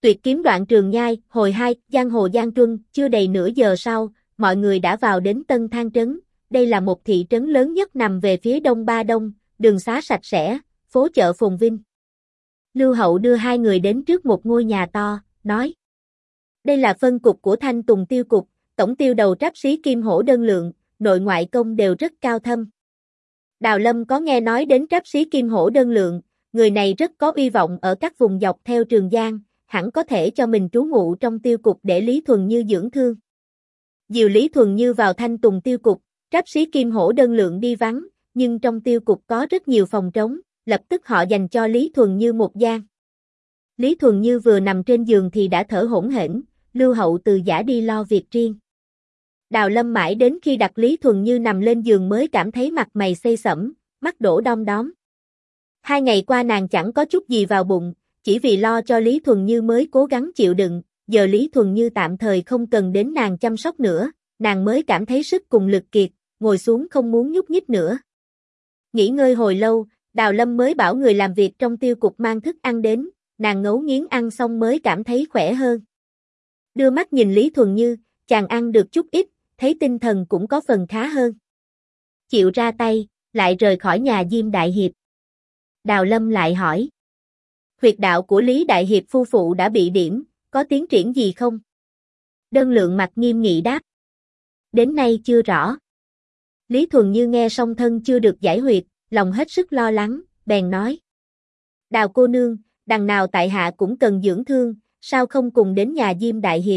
Tuyệt kiếm đoạn Trường Nhai, hồi 2, Giang Hồ Giang Truân, chưa đầy nửa giờ sau, mọi người đã vào đến Tân Thang Trấn. Đây là một thị trấn lớn nhất nằm về phía đông Ba Đông, đường xá sạch sẽ, phố chợ phồn vinh. Lưu Hậu đưa hai người đến trước một ngôi nhà to, nói. Đây là phân cục của Thanh Tùng Tiêu Cục, tổng tiêu đầu tráp sĩ Kim Hổ Đơn Lượng, nội ngoại công đều rất cao thâm. Đào Lâm có nghe nói đến tráp sĩ Kim Hổ Đơn Lượng, người này rất có uy vọng ở các vùng dọc theo Trường Giang, hẳn có thể cho mình trú ngụ trong tiêu cục để Lý Thuần Như dưỡng thương. Dìu Lý Thuần Như vào Thanh Tùng Tiêu Cục, tráp sĩ Kim Hổ Đơn Lượng đi vắng, nhưng trong tiêu cục có rất nhiều phòng trống, lập tức họ dành cho Lý Thuần Như một gian. Lý Thuần Như vừa nằm trên giường thì đã thở hổn hển, Lưu Hậu từ giã đi lo việc riêng. Đào Lâm mãi đến khi đặt Lý Thuần Như nằm lên giường mới cảm thấy mặt mày xây xẩm, mắt đổ đom đóm. 2 ngày qua nàng chẳng có chút gì vào bụng, chỉ vì lo cho Lý Thuần Như mới cố gắng chịu đựng, giờ Lý Thuần Như tạm thời không cần đến nàng chăm sóc nữa, nàng mới cảm thấy sức cùng lực kiệt, ngồi xuống không muốn nhúc nhích nữa. Nghỉ ngơi hồi lâu, Đào Lâm mới bảo người làm việc trong tiêu cục mang thức ăn đến, nàng ngấu nghiến ăn xong mới cảm thấy khỏe hơn. Đưa mắt nhìn Lý Thuần Như, chàng ăn được chút ít, thấy tinh thần cũng có phần khá hơn. Chịu ra tay, lại rời khỏi nhà Diêm Đại Hiệp. Đào Lâm lại hỏi. Huyệt đạo của Lý Đại Hiệp phu phụ đã bị điểm, có tiến triển gì không? Đơn Lượng mặt nghiêm nghị đáp. Đến nay chưa rõ. Lý Thuần Như nghe xong thân chưa được giải huyệt, lòng hết sức lo lắng, bèn nói. Đào cô nương, đằng nào tại hạ cũng cần dưỡng thương, sao không cùng đến nhà Diêm Đại Hiệp?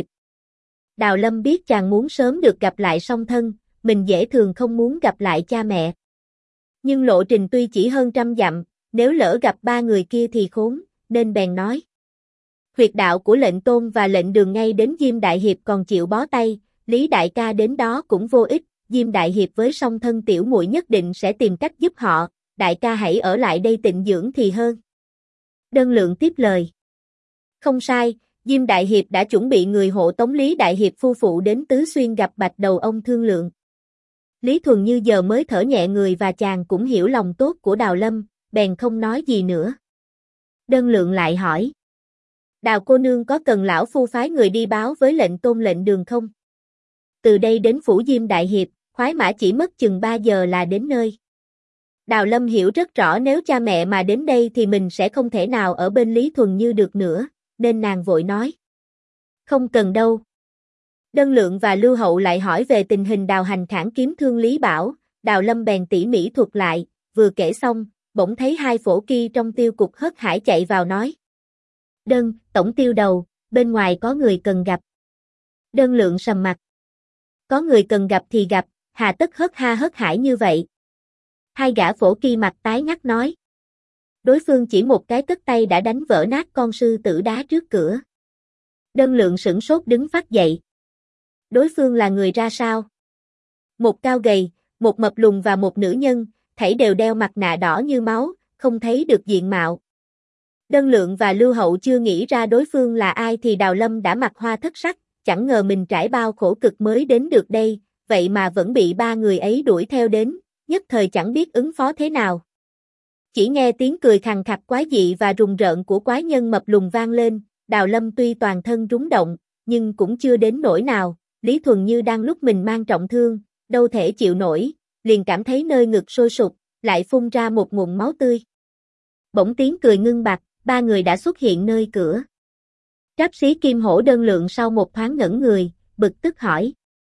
Đào Lâm biết chàng muốn sớm được gặp lại song thân, mình dễ thường không muốn gặp lại cha mẹ. Nhưng lộ trình tuy chỉ hơn 100 dặm, nếu lỡ gặp 3 người kia thì khốn, nên bèn nói. Huyệt đạo của lệnh Tôn và lệnh Đường ngay đến Diêm Đại Hiệp còn chịu bó tay, Lý Đại ca đến đó cũng vô ích, Diêm Đại Hiệp với song thân tiểu muội nhất định sẽ tìm cách giúp họ, đại ca hãy ở lại đây tịnh dưỡng thì hơn. Đơn Lượng tiếp lời. Không sai, Diêm Đại Hiệp đã chuẩn bị người hộ tống Lý Đại Hiệp phu phụ đến Tứ Xuyên gặp Bạch Đầu ông thương lượng. Lý Thuần Như giờ mới thở nhẹ người và chàng cũng hiểu lòng tốt của Đào Lâm, bèn không nói gì nữa. Đơn Lượng lại hỏi. Đào cô nương có cần lão phu phái người đi báo với lệnh Tôn lệnh Đường không? Từ đây đến phủ Diêm Đại Hiệp, khoái mã chỉ mất chừng 3 giờ là đến nơi. Đào Lâm hiểu rất rõ nếu cha mẹ mà đến đây thì mình sẽ không thể nào ở bên Lý Thuần Như được nữa, nên nàng vội nói. Không cần đâu. Đơn Lượng và Lưu Hậu lại hỏi về tình hình Đào Hành khản kiếm thương Lý Bảo, Đào Lâm bèn tỉ mỉ thuật lại, vừa kể xong, bỗng thấy 2 phổ kỳ trong tiêu cục hớt hải chạy vào nói. Đơn, tổng tiêu đầu, bên ngoài có người cần gặp. Đơn Lượng sầm mặt. Có người cần gặp thì gặp, hà tất hớt hải như vậy. 2 gã phổ kỳ mặt tái ngắt nói. Đối phương chỉ một cái cất tay đã đánh vỡ nát con sư tử đá trước cửa. Đơn Lượng sửng sốt đứng phắt dậy. Đối phương là người ra sao? Một cao gầy, một mập lùn và một nữ nhân, thảy đều đeo mặt nạ đỏ như máu, không thấy được diện mạo. Đơn Lượng và Lưu Hậu chưa nghĩ ra đối phương là ai thì Đào Lâm đã mặt hoa thất sắc, chẳng ngờ mình trải bao khổ cực mới đến được đây, vậy mà vẫn bị 3 người ấy đuổi theo đến, nhất thời chẳng biết ứng phó thế nào. Chỉ nghe tiếng cười khằng khặc quái dị và rùng rợn của quái nhân mập lùn vang lên, Đào Lâm tuy toàn thân rúng động, nhưng cũng chưa đến nỗi nào, Lý Thuần Như đang lúc mình mang trọng thương, đâu thể chịu nổi, liền cảm thấy nơi ngực sôi sục, lại phun ra một ngụm máu tươi. Bỗng tiếng cười ngưng bặt, 3 người đã xuất hiện nơi cửa. Tráp sĩ Kim Hổ Đơn Lượng sau một thoáng ngẩn người, bực tức hỏi.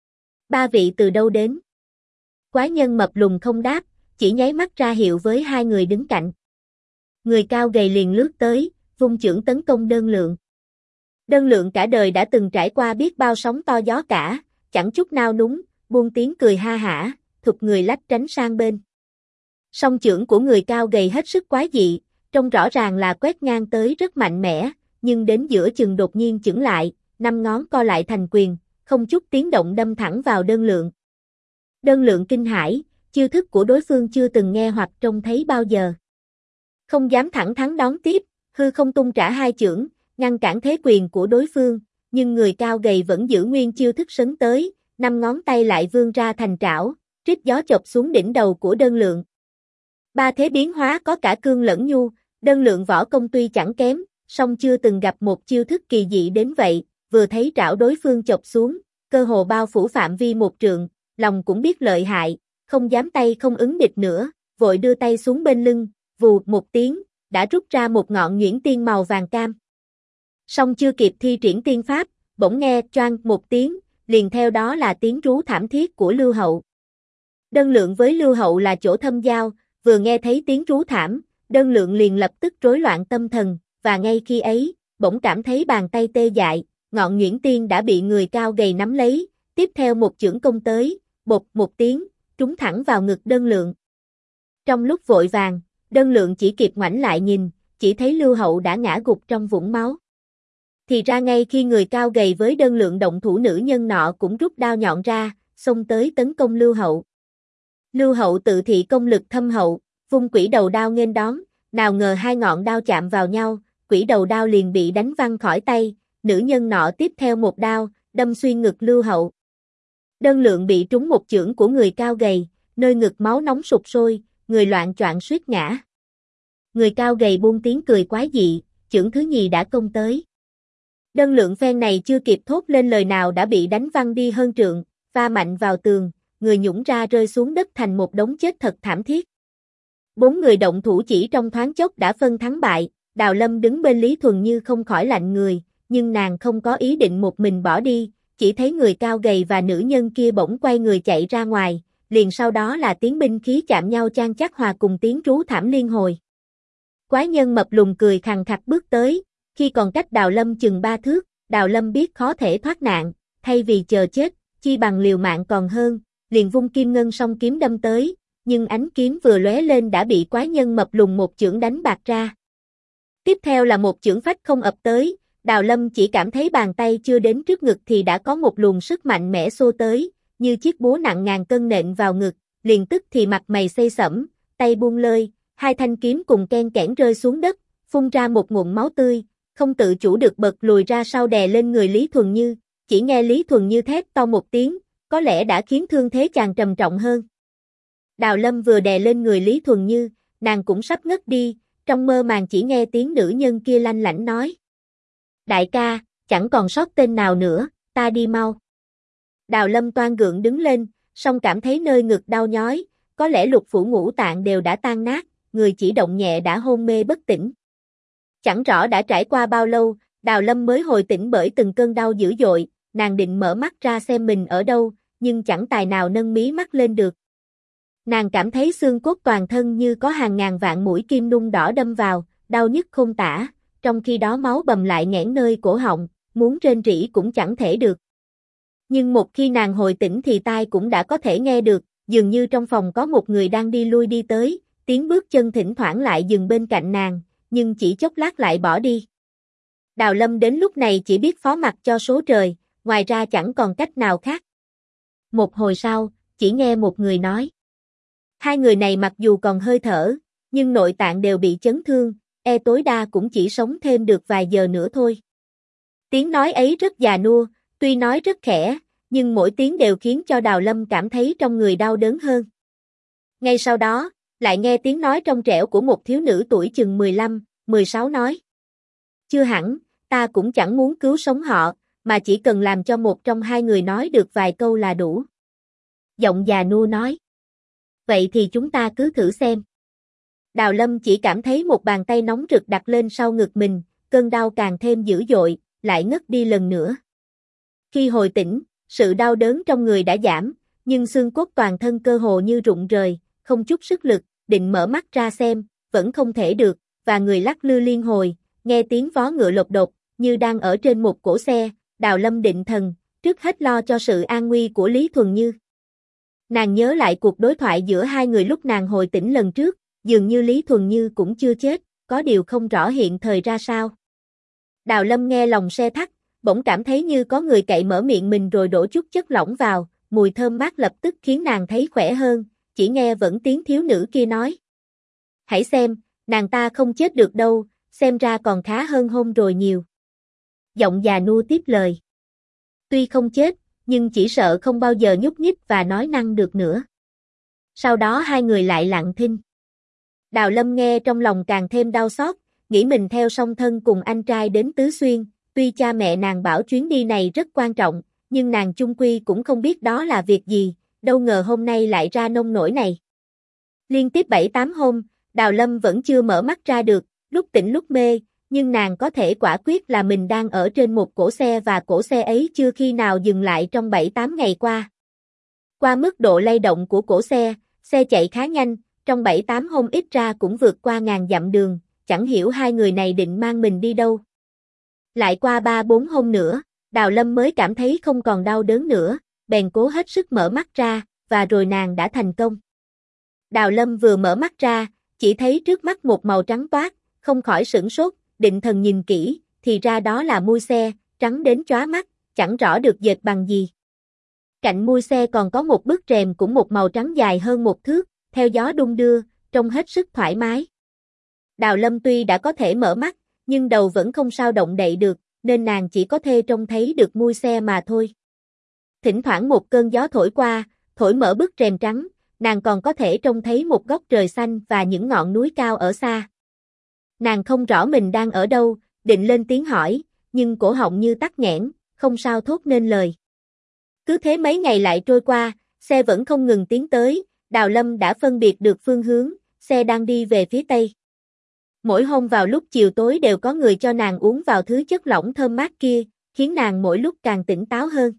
3 vị từ đâu đến? Quái nhân mập lùn không đáp, chỉ nháy mắt ra hiệu với 2 người đứng cạnh. Người cao gầy liền lướt tới, vung chưởng tấn công Đơn Lượng. Đơn Lượng cả đời đã từng trải qua biết bao sóng to gió cả, chẳng chút nao núng, buông tiếng cười ha hả, thụt người lách tránh sang bên. Song chưởng của người cao gầy hết sức quái dị, trông rõ ràng là quét ngang tới rất mạnh mẽ, nhưng đến giữa chừng đột nhiên chững lại, 5 ngón co lại thành quyền, không chút tiếng động đâm thẳng vào Đơn Lượng. Đơn Lượng kinh hãi, chiêu thức của đối phương chưa từng nghe hoặc trông thấy bao giờ. Không dám thẳng thắn đón tiếp, hư không tung trả 2 chưởng, ngăn cản thế quyền của đối phương, nhưng người cao gầy vẫn giữ nguyên chiêu thức sấn tới, 5 ngón tay lại vươn ra thành trảo, trích gió chộp xuống đỉnh đầu của Đơn Lượng. 3 thế biến hóa có cả cương lẫn nhu, Đơn Lượng võ công tuy chẳng kém, song chưa từng gặp một chiêu thức kỳ dị đến vậy, vừa thấy trảo đối phương chộp xuống, cơ hồ bao phủ phạm vi 1 trượng, lòng cũng biết lợi hại, không dám tay không ứng địch nữa, vội đưa tay xuống bên lưng, vù một tiếng, đã rút ra một ngọn nhuyễn tiên màu vàng cam. Song chưa kịp thi triển tiên pháp, bỗng nghe choang một tiếng, liền theo đó là tiếng rú thảm thiết của Lưu Hậu. Đơn Lượng với Lưu Hậu là chỗ thâm giao, vừa nghe thấy tiếng rú thảm, Đơn Lượng liền lập tức rối loạn tâm thần, và ngay khi ấy, bỗng cảm thấy bàn tay tê dại, ngọn nhuyễn tiên đã bị người cao gầy nắm lấy, tiếp theo một chưởng công tới, bột một tiếng, trúng thẳng vào ngực Đơn Lượng. Trong lúc vội vàng, Đơn Lượng chỉ kịp ngoảnh lại nhìn, chỉ thấy Lưu Hậu đã ngã gục trong vũng máu. Thì ra ngay khi người cao gầy với Đơn Lượng động thủ, nữ nhân nọ cũng rút đao nhọn ra, xông tới tấn công Lưu Hậu. Lưu Hậu tự thị công lực thâm hậu, vung quỷ đầu đao nghênh đón, nào ngờ hai ngọn đao chạm vào nhau, quỷ đầu đao liền bị đánh văng khỏi tay, nữ nhân nọ tiếp theo một đao, đâm xuyên ngực Lưu Hậu. Đơn Lượng bị trúng một chưởng của người cao gầy, nơi ngực máu nóng sục sôi, người loạng choạng suýt ngã. Người cao gầy buông tiếng cười quái dị, chưởng thứ nhì đã công tới. Đơn Lượng phen này chưa kịp thốt lên lời nào đã bị đánh văng đi hơn trượng, va mạnh vào tường, người nhũng ra rơi xuống đất thành một đống chết thật thảm thiết. 4 người động thủ chỉ trong thoáng chốc đã phân thắng bại, Đào Lâm đứng bên Lý Thuần Như không khỏi lạnh người, nhưng nàng không có ý định một mình bỏ đi, chỉ thấy người cao gầy và nữ nhân kia bỗng quay người chạy ra ngoài, liền sau đó là tiếng binh khí chạm nhau chan chát hòa cùng tiếng rú thảm liên hồi. Quái nhân mập lùn cười khằng khặc bước tới, khi còn cách Đào Lâm chừng 3 thước, Đào Lâm biết khó thể thoát nạn, thay vì chờ chết, chi bằng liều mạng còn hơn, liền vung kim ngân song kiếm đâm tới, nhưng ánh kiếm vừa lóe lên đã bị quái nhân mập lùn một chưởng đánh bạc ra. Tiếp theo là một chưởng phách không ập tới, Đào Lâm chỉ cảm thấy bàn tay chưa đến trước ngực thì đã có một luồng sức mạnh mẽ xô tới, như chiếc búa nặng ngàn cân nện vào ngực, liền tức thì mặt mày xây sẫm, tay buông lơi, hai thanh kiếm cùng ken kẽn rơi xuống đất, phun ra một ngụm máu tươi, không tự chủ được bật lùi ra sau đè lên người Lý Thuần Như, chỉ nghe Lý Thuần Như thét to một tiếng, có lẽ đã khiến thương thế chàng trầm trọng hơn. Đào Lâm vừa đè lên người Lý Thuần Như, nàng cũng sắp ngất đi, trong mơ màng chỉ nghe tiếng nữ nhân kia lanh lảnh nói. Đại ca, chẳng còn sót tên nào nữa, ta đi mau. Đào Lâm toan gượng đứng lên, song cảm thấy nơi ngực đau nhói, có lẽ lục phủ ngũ tạng đều đã tan nát, người chỉ động nhẹ đã hôn mê bất tỉnh. Chẳng rõ đã trải qua bao lâu, Đào Lâm mới hồi tỉnh bởi từng cơn đau dữ dội, nàng định mở mắt ra xem mình ở đâu, nhưng chẳng tài nào nâng mí mắt lên được. Nàng cảm thấy xương cốt toàn thân như có hàng ngàn vạn mũi kim nung đỏ đâm vào, đau nhức không tả, trong khi đó máu bầm lại nghẽn nơi cổ họng, muốn rên rỉ cũng chẳng thể được. Nhưng một khi nàng hồi tỉnh thì tai cũng đã có thể nghe được, dường như trong phòng có một người đang đi lui đi tới, tiếng bước chân thỉnh thoảng lại dừng bên cạnh nàng, nhưng chỉ chốc lát lại bỏ đi. Đào Lâm đến lúc này chỉ biết phó mặc cho số trời, ngoài ra chẳng còn cách nào khác. Một hồi sau, chỉ nghe một người nói. Hai người này mặc dù còn hơi thở, nhưng nội tạng đều bị chấn thương, tối đa cũng chỉ sống thêm được vài giờ nữa thôi. Tiếng nói ấy rất già nua, tuy nói rất khẽ, nhưng mỗi tiếng đều khiến cho Đào Lâm cảm thấy trong người đau đớn hơn. Ngay sau đó, lại nghe tiếng nói trong trẻo của một thiếu nữ tuổi chừng 15, 16 nói. Chưa hẳn, ta cũng chẳng muốn cứu sống họ, mà chỉ cần làm cho một trong hai người nói được vài câu là đủ. Giọng già nua nói. Vậy thì chúng ta cứ thử xem. Đào Lâm chỉ cảm thấy một bàn tay nóng rực đặt lên sau ngực mình, cơn đau càng thêm dữ dội, lại ngất đi lần nữa. Khi hồi tỉnh, sự đau đớn trong người đã giảm, nhưng xương cốt toàn thân cơ hồ như rụng rời, không chút sức lực, định mở mắt ra xem, vẫn không thể được, và người lắc lư liên hồi, nghe tiếng vó ngựa lộc độc, như đang ở trên một cỗ xe, Đào Lâm định thần, trước hết lo cho sự an nguy của Lý Thuần Như. Nàng nhớ lại cuộc đối thoại giữa hai người lúc nàng hồi tỉnh lần trước, dường như Lý Thuần Như cũng chưa chết, có điều không rõ hiện thời ra sao. Đào Lâm nghe lòng se thắt, bỗng cảm thấy như có người cậy mở miệng mình rồi đổ chút chất lỏng vào, mùi thơm mát lập tức khiến nàng thấy khỏe hơn, chỉ nghe vẫn tiếng thiếu nữ kia nói. Hãy xem, nàng ta không chết được đâu, xem ra còn khá hơn hôm rồi nhiều. Giọng già nua tiếp lời. Tuy không chết, nhưng chỉ sợ không bao giờ nhúc nhích và nói năng được nữa. Sau đó hai người lại lặng thinh. Đào Lâm nghe trong lòng càng thêm đau xót, nghĩ mình theo song thân cùng anh trai đến Tứ Xuyên, tuy cha mẹ nàng bảo chuyến đi này rất quan trọng, nhưng nàng chung quy cũng không biết đó là việc gì, đâu ngờ hôm nay lại ra nông nỗi này. Liên tiếp 7-8 hôm, Đào Lâm vẫn chưa mở mắt ra được, lúc tỉnh lúc mê, nhưng nàng có thể quả quyết là mình đang ở trên một cỗ xe và cỗ xe ấy chưa khi nào dừng lại trong 7-8 ngày qua. Qua mức độ lay động của cỗ xe chạy khá nhanh, trong 7-8 hôm ít ra cũng vượt qua 1000 dặm đường, chẳng hiểu hai người này định mang mình đi đâu. Lại qua 3-4 hôm nữa, Đào Lâm mới cảm thấy không còn đau đớn nữa, bèn cố hết sức mở mắt ra, và rồi nàng đã thành công. Đào Lâm vừa mở mắt ra, chỉ thấy trước mắt một màu trắng toát, không khỏi sửng sốt, định thần nhìn kỹ, thì ra đó là mui xe, trắng đến chóa mắt, chẳng rõ được dệt bằng gì. Cạnh mui xe còn có một bức rèm cũng một màu trắng dài hơn 1 thước, theo gió đung đưa, trông hết sức thoải mái. Đào Lâm tuy đã có thể mở mắt, nhưng đầu vẫn không sao động đậy được, nên nàng chỉ có thể trông thấy được mui xe mà thôi. Thỉnh thoảng một cơn gió thổi qua, thổi mở bức rèm trắng, nàng còn có thể trông thấy một góc trời xanh và những ngọn núi cao ở xa. Nàng không rõ mình đang ở đâu, định lên tiếng hỏi, nhưng cổ họng như tắc nghẽn, không sao thốt nên lời. Cứ thế mấy ngày lại trôi qua, xe vẫn không ngừng tiến tới, Đào Lâm đã phân biệt được phương hướng, xe đang đi về phía tây. Mỗi hôm vào lúc chiều tối đều có người cho nàng uống vào thứ chất lỏng thơm mát kia, khiến nàng mỗi lúc càng tỉnh táo hơn.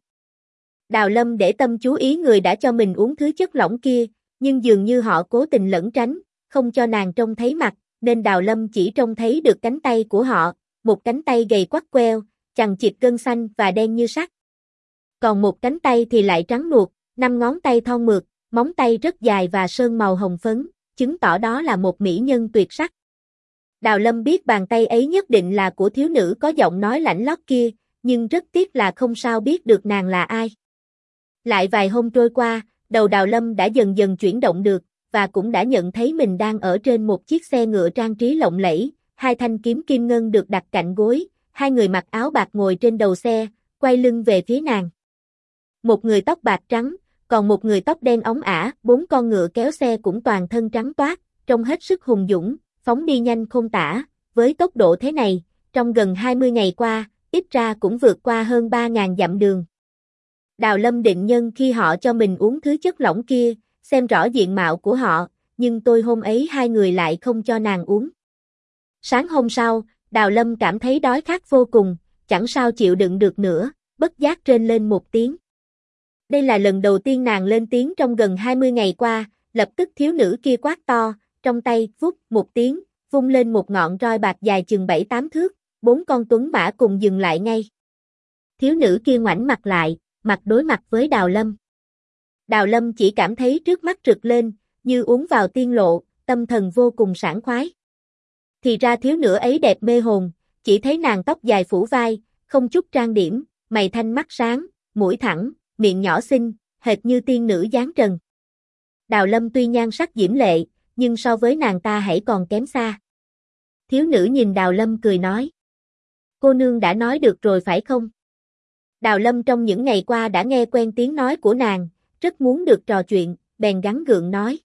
Đào Lâm để tâm chú ý người đã cho mình uống thứ chất lỏng kia, nhưng dường như họ cố tình lẩn tránh, không cho nàng trông thấy mặt, nên Đào Lâm chỉ trông thấy được cánh tay của họ, một cánh tay gầy quắt queo, chằng chịt gân xanh và đen như sắt. Còn một cánh tay thì lại trắng nuột, 5 ngón tay thon mượt, móng tay rất dài và sơn màu hồng phấn, chứng tỏ đó là một mỹ nhân tuyệt sắc. Đào Lâm biết bàn tay ấy nhất định là của thiếu nữ có giọng nói lạnh lót kia, nhưng rất tiếc là không sao biết được nàng là ai. Lại vài hôm trôi qua, đầu Đào Lâm đã dần dần chuyển động được, và cũng đã nhận thấy mình đang ở trên một chiếc xe ngựa trang trí lộng lẫy, 2 thanh kiếm kim ngân được đặt cạnh gối, 2 người mặc áo bạc ngồi trên đầu xe, quay lưng về phía nàng. Một người tóc bạc trắng, còn một người tóc đen óng ả, 4 con ngựa kéo xe cũng toàn thân trắng toát, trông hết sức hùng dũng, phóng đi nhanh không tả, với tốc độ thế này, trong gần 20 ngày qua, ít ra cũng vượt qua hơn 3000 dặm đường. Đào Lâm định nhân khi họ cho mình uống thứ chất lỏng kia, xem rõ diện mạo của họ, nhưng tôi hôm ấy hai người lại không cho nàng uống. Sáng hôm sau, Đào Lâm cảm thấy đói khát vô cùng, chẳng sao chịu đựng được nữa, bất giác rên lên một tiếng. Đây là lần đầu tiên nàng lên tiếng trong gần 20 ngày qua, lập tức thiếu nữ kia quát to, trong tay, vút một tiếng, vung lên một ngọn roi bạc dài chừng 7-8 thước, 4 con tuấn mã cùng dừng lại ngay. Thiếu nữ kia ngoảnh mặt lại, mặt đối mặt với Đào Lâm. Đào Lâm chỉ cảm thấy trước mắt rực lên, như uống vào tiên lộ, tâm thần vô cùng sảng khoái. Thì ra thiếu nữ ấy đẹp mê hồn, chỉ thấy nàng tóc dài phủ vai, không chút trang điểm, mày thanh mắt sáng, mũi thẳng, miệng nhỏ xinh, hệt như tiên nữ dáng trần. Đào Lâm tuy nhan sắc diễm lệ, nhưng so với nàng ta hãy còn kém xa. Thiếu nữ nhìn Đào Lâm cười nói. Cô nương đã nói được rồi phải không? Đào Lâm trong những ngày qua đã nghe quen tiếng nói của nàng, rất muốn được trò chuyện, bèn gắng gượng nói.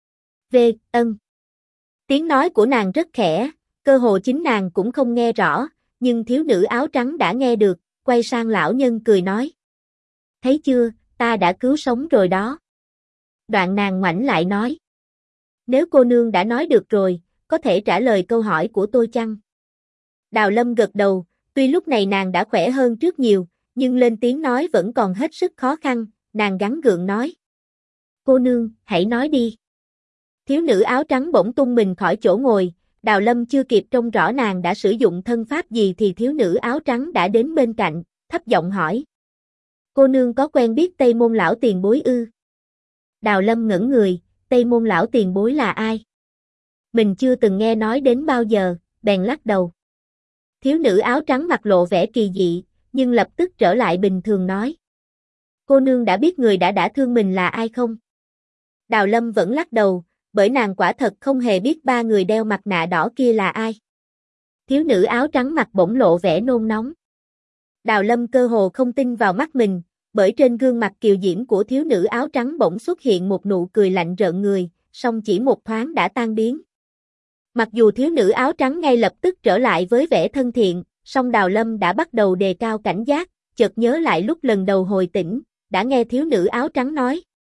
Ân. Tiếng nói của nàng rất khẽ, cơ hồ chính nàng cũng không nghe rõ, nhưng thiếu nữ áo trắng đã nghe được, quay sang lão nhân cười nói. Thấy chưa, ta đã cứu sống rồi đó. Đoạn nàng ngoảnh lại nói. Nếu cô nương đã nói được rồi, có thể trả lời câu hỏi của tôi chăng? Đào Lâm gật đầu, tuy lúc này nàng đã khỏe hơn trước nhiều, nhưng lên tiếng nói vẫn còn hết sức khó khăn, nàng gắng gượng nói. Cô nương, hãy nói đi. Thiếu nữ áo trắng bỗng tung mình khỏi chỗ ngồi, Đào Lâm chưa kịp trông rõ nàng đã sử dụng thân pháp gì thì thiếu nữ áo trắng đã đến bên cạnh, thấp giọng hỏi. Cô nương có quen biết Tây Môn lão tiền bối ư? Đào Lâm ngẩn người, Tây Môn lão tiền bối là ai? Mình chưa từng nghe nói đến bao giờ, bèn lắc đầu. Thiếu nữ áo trắng mặt lộ vẻ kỳ dị, nhưng lập tức trở lại bình thường nói. Cô nương đã biết người đã thương mình là ai không? Đào Lâm vẫn lắc đầu, bởi nàng quả thật không hề biết 3 người đeo mặt nạ đỏ kia là ai. Thiếu nữ áo trắng mặt bỗng lộ vẻ nôn nóng. Đào Lâm cơ hồ không tin vào mắt mình, bởi trên gương mặt kiều diễm của thiếu nữ áo trắng bỗng xuất hiện một nụ cười lạnh rợn người, song chỉ một thoáng đã tan biến. Mặc dù thiếu nữ áo trắng ngay lập tức trở lại với vẻ thân thiện, song Đào Lâm đã bắt đầu đề cao cảnh giác, chợt nhớ lại lúc lần đầu hồi tỉnh, đã nghe thiếu nữ áo trắng nói.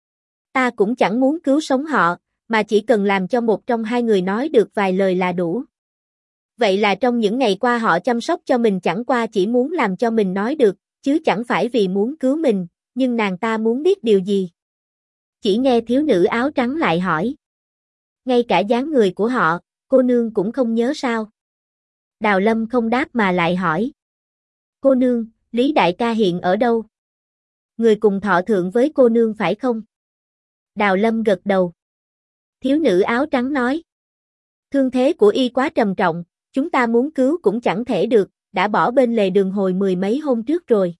Ta cũng chẳng muốn cứu sống họ, mà chỉ cần làm cho một trong hai người nói được vài lời là đủ. Vậy là trong những ngày qua họ chăm sóc cho mình chẳng qua chỉ muốn làm cho mình nói được, chứ chẳng phải vì muốn cứu mình, nhưng nàng ta muốn biết điều gì? Chỉ nghe thiếu nữ áo trắng lại hỏi. Ngay cả dáng người của họ, cô nương cũng không nhớ sao? Đào Lâm không đáp mà lại hỏi. Cô nương, Lý đại ca hiện ở đâu? Người cùng thọ thượng với cô nương phải không? Đào Lâm gật đầu. Thiếu nữ áo trắng nói. Thương thế của y quá trầm trọng, chúng ta muốn cứu cũng chẳng thể được, đã bỏ bên lề đường hồi mười mấy hôm trước rồi.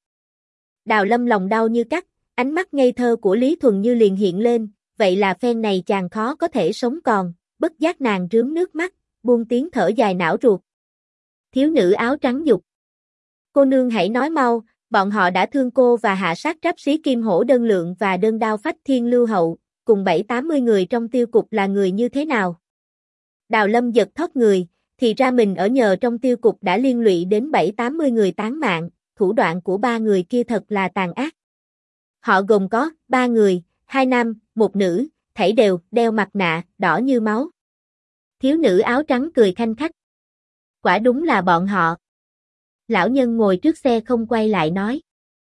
Đào Lâm lòng đau như cắt, ánh mắt ngây thơ của Lý Thuần Như liền hiện lên, vậy là phen này chàng khó có thể sống còn, bất giác nàng rướm nước mắt, buông tiếng thở dài não ruột. Thiếu nữ áo trắng dục. Cô nương hãy nói mau, bọn họ đã thương cô và hạ sát tráp sĩ Kim Hổ Đơn Lượng và đơn đao phách Thiên Lưu Hậu, cùng 7-80 người trong tiêu cục là người như thế nào? Đào Lâm giật thót người, thì ra mình ở nhờ trong tiêu cục đã liên lụy đến 7-80 người tán mạng, thủ đoạn của ba người kia thật là tàn ác. Họ gồm có 3 người, 2 nam, 1 nữ, thảy đều đeo mặt nạ, đỏ như máu. Thiếu nữ áo trắng cười khanh khách. Quả đúng là bọn họ. Lão nhân ngồi trước xe không quay lại nói.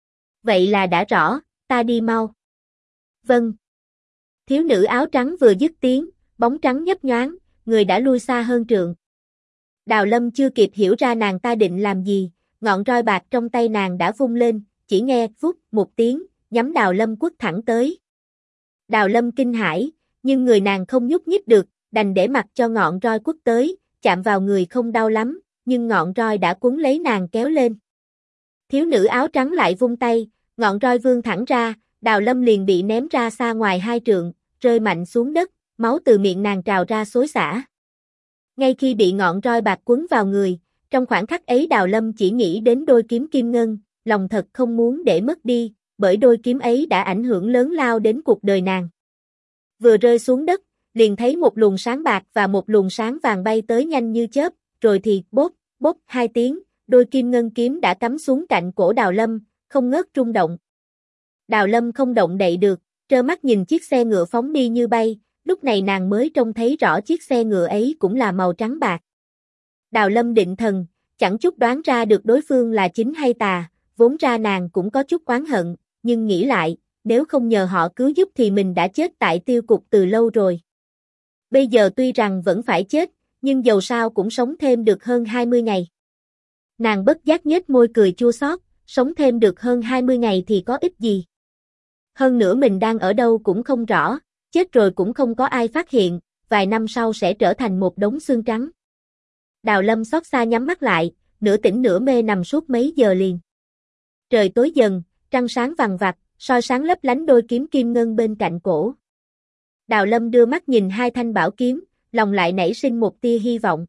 Vậy là đã rõ, ta đi mau. Vâng. Thiếu nữ áo trắng vừa dứt tiếng, bóng trắng nhấp nhoáng, người đã lui xa hơn trượng. Đào Lâm chưa kịp hiểu ra nàng ta định làm gì, ngọn roi bạc trong tay nàng đã vung lên, chỉ nghe vút một tiếng, nhắm Đào Lâm quất thẳng tới. Đào Lâm kinh hãi, nhưng người nàng không nhúc nhích được, đành để mặc cho ngọn roi quất tới, chạm vào người không đau lắm, nhưng ngọn roi đã cuốn lấy nàng kéo lên. Thiếu nữ áo trắng lại vung tay, ngọn roi vươn thẳng ra, Đào Lâm liền bị ném ra xa ngoài 2 trượng, rơi mạnh xuống đất, máu từ miệng nàng trào ra xối xả. Ngay khi bị ngọn roi bạc quấn vào người, trong khoảnh khắc ấy Đào Lâm chỉ nghĩ đến đôi kiếm kim ngân, lòng thật không muốn để mất đi, bởi đôi kiếm ấy đã ảnh hưởng lớn lao đến cuộc đời nàng. Vừa rơi xuống đất, liền thấy một luồng sáng bạc và một luồng sáng vàng bay tới nhanh như chớp, rồi thì bốp, bốp 2 tiếng, đôi kim ngân kiếm đã cắm xuống cạnh cổ Đào Lâm, không ngớt rung động. Đào Lâm không động đậy được, trơ mắt nhìn chiếc xe ngựa phóng đi như bay, lúc này nàng mới trông thấy rõ chiếc xe ngựa ấy cũng là màu trắng bạc. Đào Lâm định thần, chẳng chút đoán ra được đối phương là chính hay tà, vốn ra nàng cũng có chút oán hận, nhưng nghĩ lại, nếu không nhờ họ cứu giúp thì mình đã chết tại tiêu cục từ lâu rồi. Bây giờ tuy rằng vẫn phải chết, nhưng dầu sao cũng sống thêm được hơn 20 ngày. Nàng bất giác nhếch môi cười chua xót, sống thêm được hơn 20 ngày thì có ích gì. Hơn nữa mình đang ở đâu cũng không rõ, chết rồi cũng không có ai phát hiện, vài năm sau sẽ trở thành một đống xương trắng. Đào Lâm xót xa nhắm mắt lại, nửa tỉnh nửa mê nằm suốt mấy giờ liền. Trời tối dần, trăng sáng vằng vặc, soi sáng lấp lánh đôi kiếm kim ngân bên cạnh cổ. Đào Lâm đưa mắt nhìn 2 thanh bảo kiếm, lòng lại nảy sinh một tia hy vọng.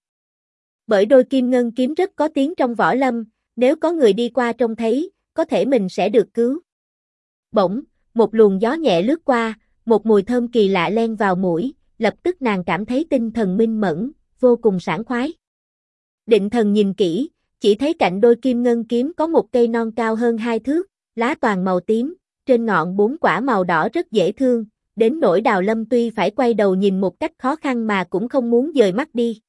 Bởi đôi kim ngân kiếm rất có tiếng trong võ lâm, nếu có người đi qua trông thấy, có thể mình sẽ được cứu. Bỗng, một luồng gió nhẹ lướt qua, một mùi thơm kỳ lạ len vào mũi, lập tức nàng cảm thấy tinh thần minh mẫn, vô cùng sảng khoái. Định thần nhìn kỹ, chỉ thấy cạnh đôi kim ngân kiếm có một cây non cao hơn 2 thước, lá toàn màu tím, trên ngọn 4 quả màu đỏ rất dễ thương, đến nỗi Đào Lâm tuy phải quay đầu nhìn một cách khó khăn mà cũng không muốn dời mắt đi.